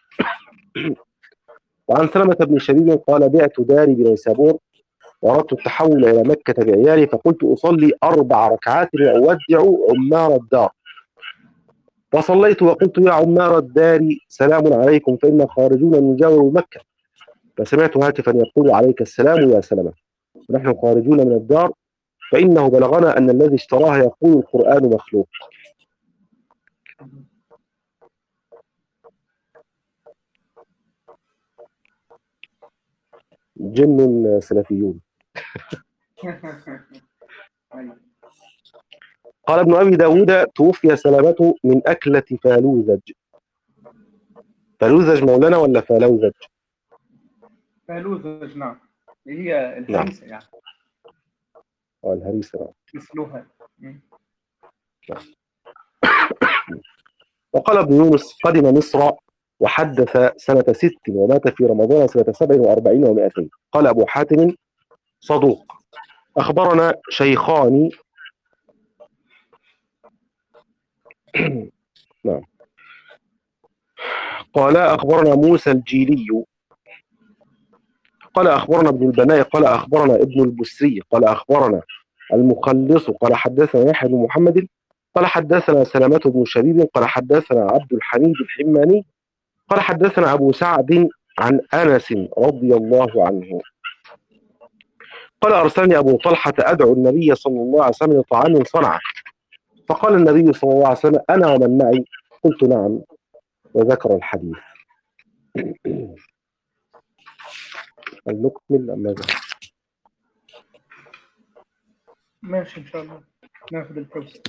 Speaker 3: وعن سلمة بن شبيب قال: بعت داري بنيسابور وأردت التحول إلى مكة بعيالي، فقلت أصلي أربع ركعات وأودع عمار الدار، فصليت وقلت: يا عمار الدار سلام عليكم، فإنا خارجون نجاور مكة. فسمعت هاتفا يقول: عليك السلام يا سلمة، ونحن خارجون من الدار، فإنه بلغنا أن الذي اشتراها يقول القرآن مخلوق. جن سلفيون. قال ابن أبي داود: توفي سلامة من أكلة فالوزج. فالوزج مولانا ولا فالوزج؟
Speaker 1: فالوزج نعم، هي الهريسة يعني.
Speaker 3: اه الهريسة نعم.
Speaker 1: مثلها.
Speaker 3: وقال ابن يونس: قدم مصر وحدث سنة ست ومات في رمضان سنة سبع وأربعين ومائتين. قال أبو حاتم: صدوق. أخبرنا شيخان نعم. قال أخبرنا موسى الجيلي قال أخبرنا ابن البناء قال أخبرنا ابن البسري قال أخبرنا المخلص قال حدثنا يحيى بن محمد قال حدثنا سلامة بن شبيب قال حدثنا عبد الحميد الحماني قال حدثنا أبو سعد عن أنس رضي الله عنه قال: أرسلني أبو طلحة أدعو النبي صلى الله عليه وسلم لطعام صنعه، فقال النبي صلى الله عليه وسلم: أنا ومن معي؟ قلت: نعم، وذكر الحديث. هل نكمل أم ماذا؟
Speaker 1: ماشي إن شاء الله ناخذ الكوسج.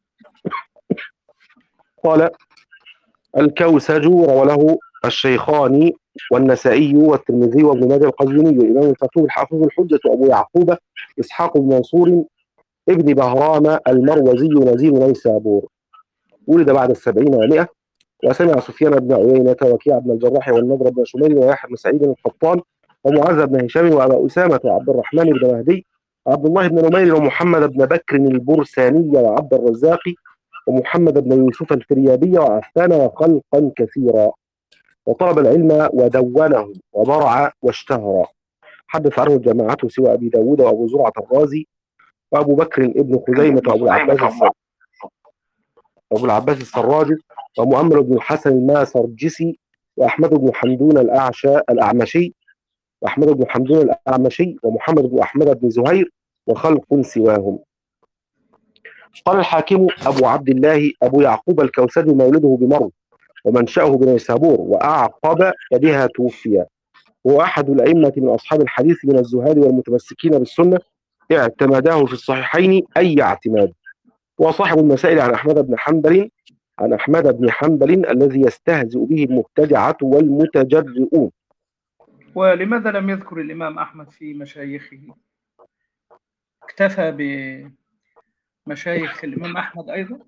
Speaker 3: قال: الكوسج روى له الشيخان والنسائي والترمذي وابن ماجه القزويني والإمام الفقيه الحافظ الحجة أبو يعقوب إسحاق بن منصور ابن بهرام المروزي نزيل نيسابور، ولد بعد السبعين ومائة، وسمع سفيان بن عيينة وكيع بن الجراح والنضر بن شميل ويحيى بن سعيد القطان ومعاذ بن هشام وأبا أسامة وعبد الرحمن بن مهدي وعبد الله بن نمير ومحمد بن بكر البرساني وعبد الرزاق ومحمد بن يوسف الفريابي وعفان وخلقا كثيرا، وطلب العلم ودونه وبرع واشتهر. حدث عنه الجماعة سوى أبي داود وأبو زرعة الرازي وأبو بكر ابن خزيمة وأبو العباس السراج أبو العباس السراج ومؤمل بن الحسن الماسرجسي وأحمد بن حمدون الأعشى الأعمشي وأحمد بن حمدون الأعمشي ومحمد بن أحمد بن زهير وخلق سواهم. قال الحاكم أبو عبد الله أبو يعقوب الكوسجي مولده بمرو ومنشأه بنيسابور وأعقب بها توفي. هو أحد الأئمة من أصحاب الحديث من الزهاد والمتمسكين بالسنة، اعتمداه في الصحيحين أي اعتماد. وصاحب المسائل عن أحمد بن حنبل عن أحمد بن حنبل الذي يستهزئ به المبتدعة والمتجرؤون.
Speaker 1: ولماذا لم يذكر الإمام أحمد في مشايخه؟ اكتفى بمشايخ الإمام أحمد أيضا؟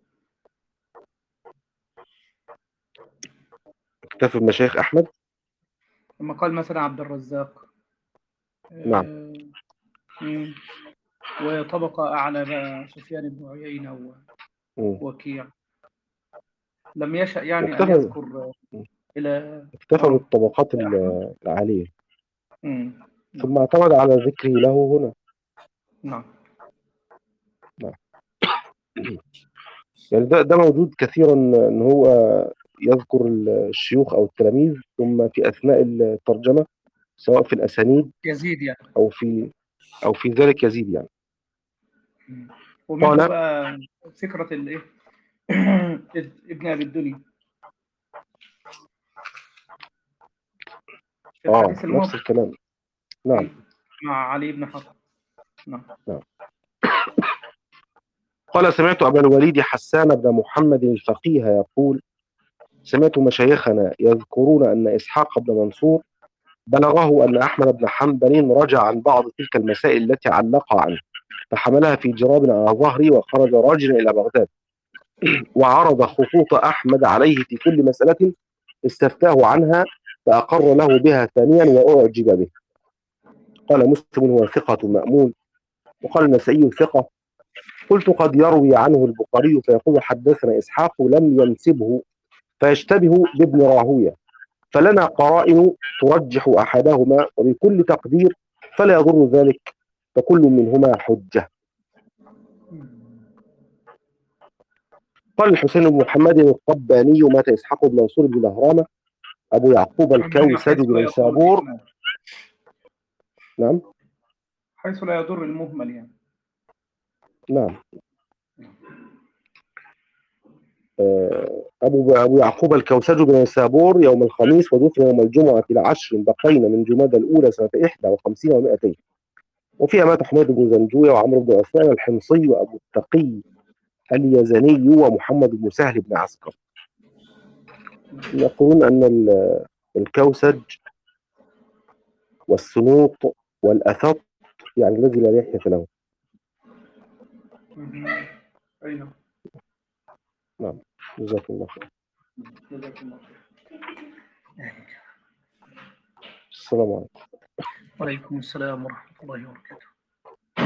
Speaker 3: اكتفى بمشايخ أحمد؟
Speaker 1: لما قال مثلا عبد الرزاق.
Speaker 3: نعم.
Speaker 1: آه وطبقة أعلى بقى سفيان بن عيينة ووكيع. لم يشأ يعني أن يذكر إلى
Speaker 3: اكتفى بالطبقات العالية.
Speaker 1: مم.
Speaker 3: ثم اعتمد على ذكره له هنا.
Speaker 1: نعم.
Speaker 3: نعم. يعني ده, ده موجود كثيرا، ان هو يذكر الشيوخ او التلاميذ ثم في اثناء الترجمه سواء في الاسانيد
Speaker 1: يزيد يعني
Speaker 3: او في او في ذلك يزيد يعني.
Speaker 1: ومنه بقى فكره الايه ابن ابي الدنيا في الحديث
Speaker 3: اه
Speaker 1: الماضي
Speaker 3: نفس الكلام. نعم.
Speaker 1: مع علي بن حسن. نعم.
Speaker 3: نعم. قال سمعت أبا الوليد حسان بن محمد الفقيه يقول سمعت مشايخنا يذكرون أن إسحاق بن منصور بلغه أن أحمد بن حنبل رجع عن بعض تلك المسائل التي علقها عنه فحملها في جراب على ظهري وخرج راجلا إلى بغداد وعرض خطوط أحمد عليه في كل مسألة استفتاه عنها فأقر له بها ثانيا وأعجب به. قال مسلم هو ثقة مأمون. وقال النسائي ثقة. قلت قد يروي عنه البخاري فيقول حدثنا إسحاق لم ينسبه فيشتبه بابن راهويه، فلنا قرائن ترجح أحدهما وبكل تقدير فلا يضر ذلك فكل منهما حجة. قال الحسين بن محمد القباني مات إسحاق بن منصور بن بهرامة أبو يعقوب الكوسج بن نيسابور. نعم.
Speaker 1: حيث لا يضر المهمل يعني.
Speaker 3: نعم. أبو أبو يعقوب الكوسج بن نيسابور يوم الخميس ودفن يوم الجمعة إلى عشر بقين من جمادى الأولى سنة إحدى وخمسين ومائتين. وفيها مات حميد بن زنجوية وعمرو بن عثمان الحمصي وأبو التقي اليزني ومحمد بن سهل بن عسكر. يقولون أن الكوسج والسنوط والأثط يعني الذي لا لحية له.
Speaker 1: أيوه.
Speaker 3: نعم. جزاكم الله خير.
Speaker 1: جزاكم الله خير.
Speaker 3: السلام عليكم.
Speaker 1: وعليكم السلام ورحمة الله وبركاته.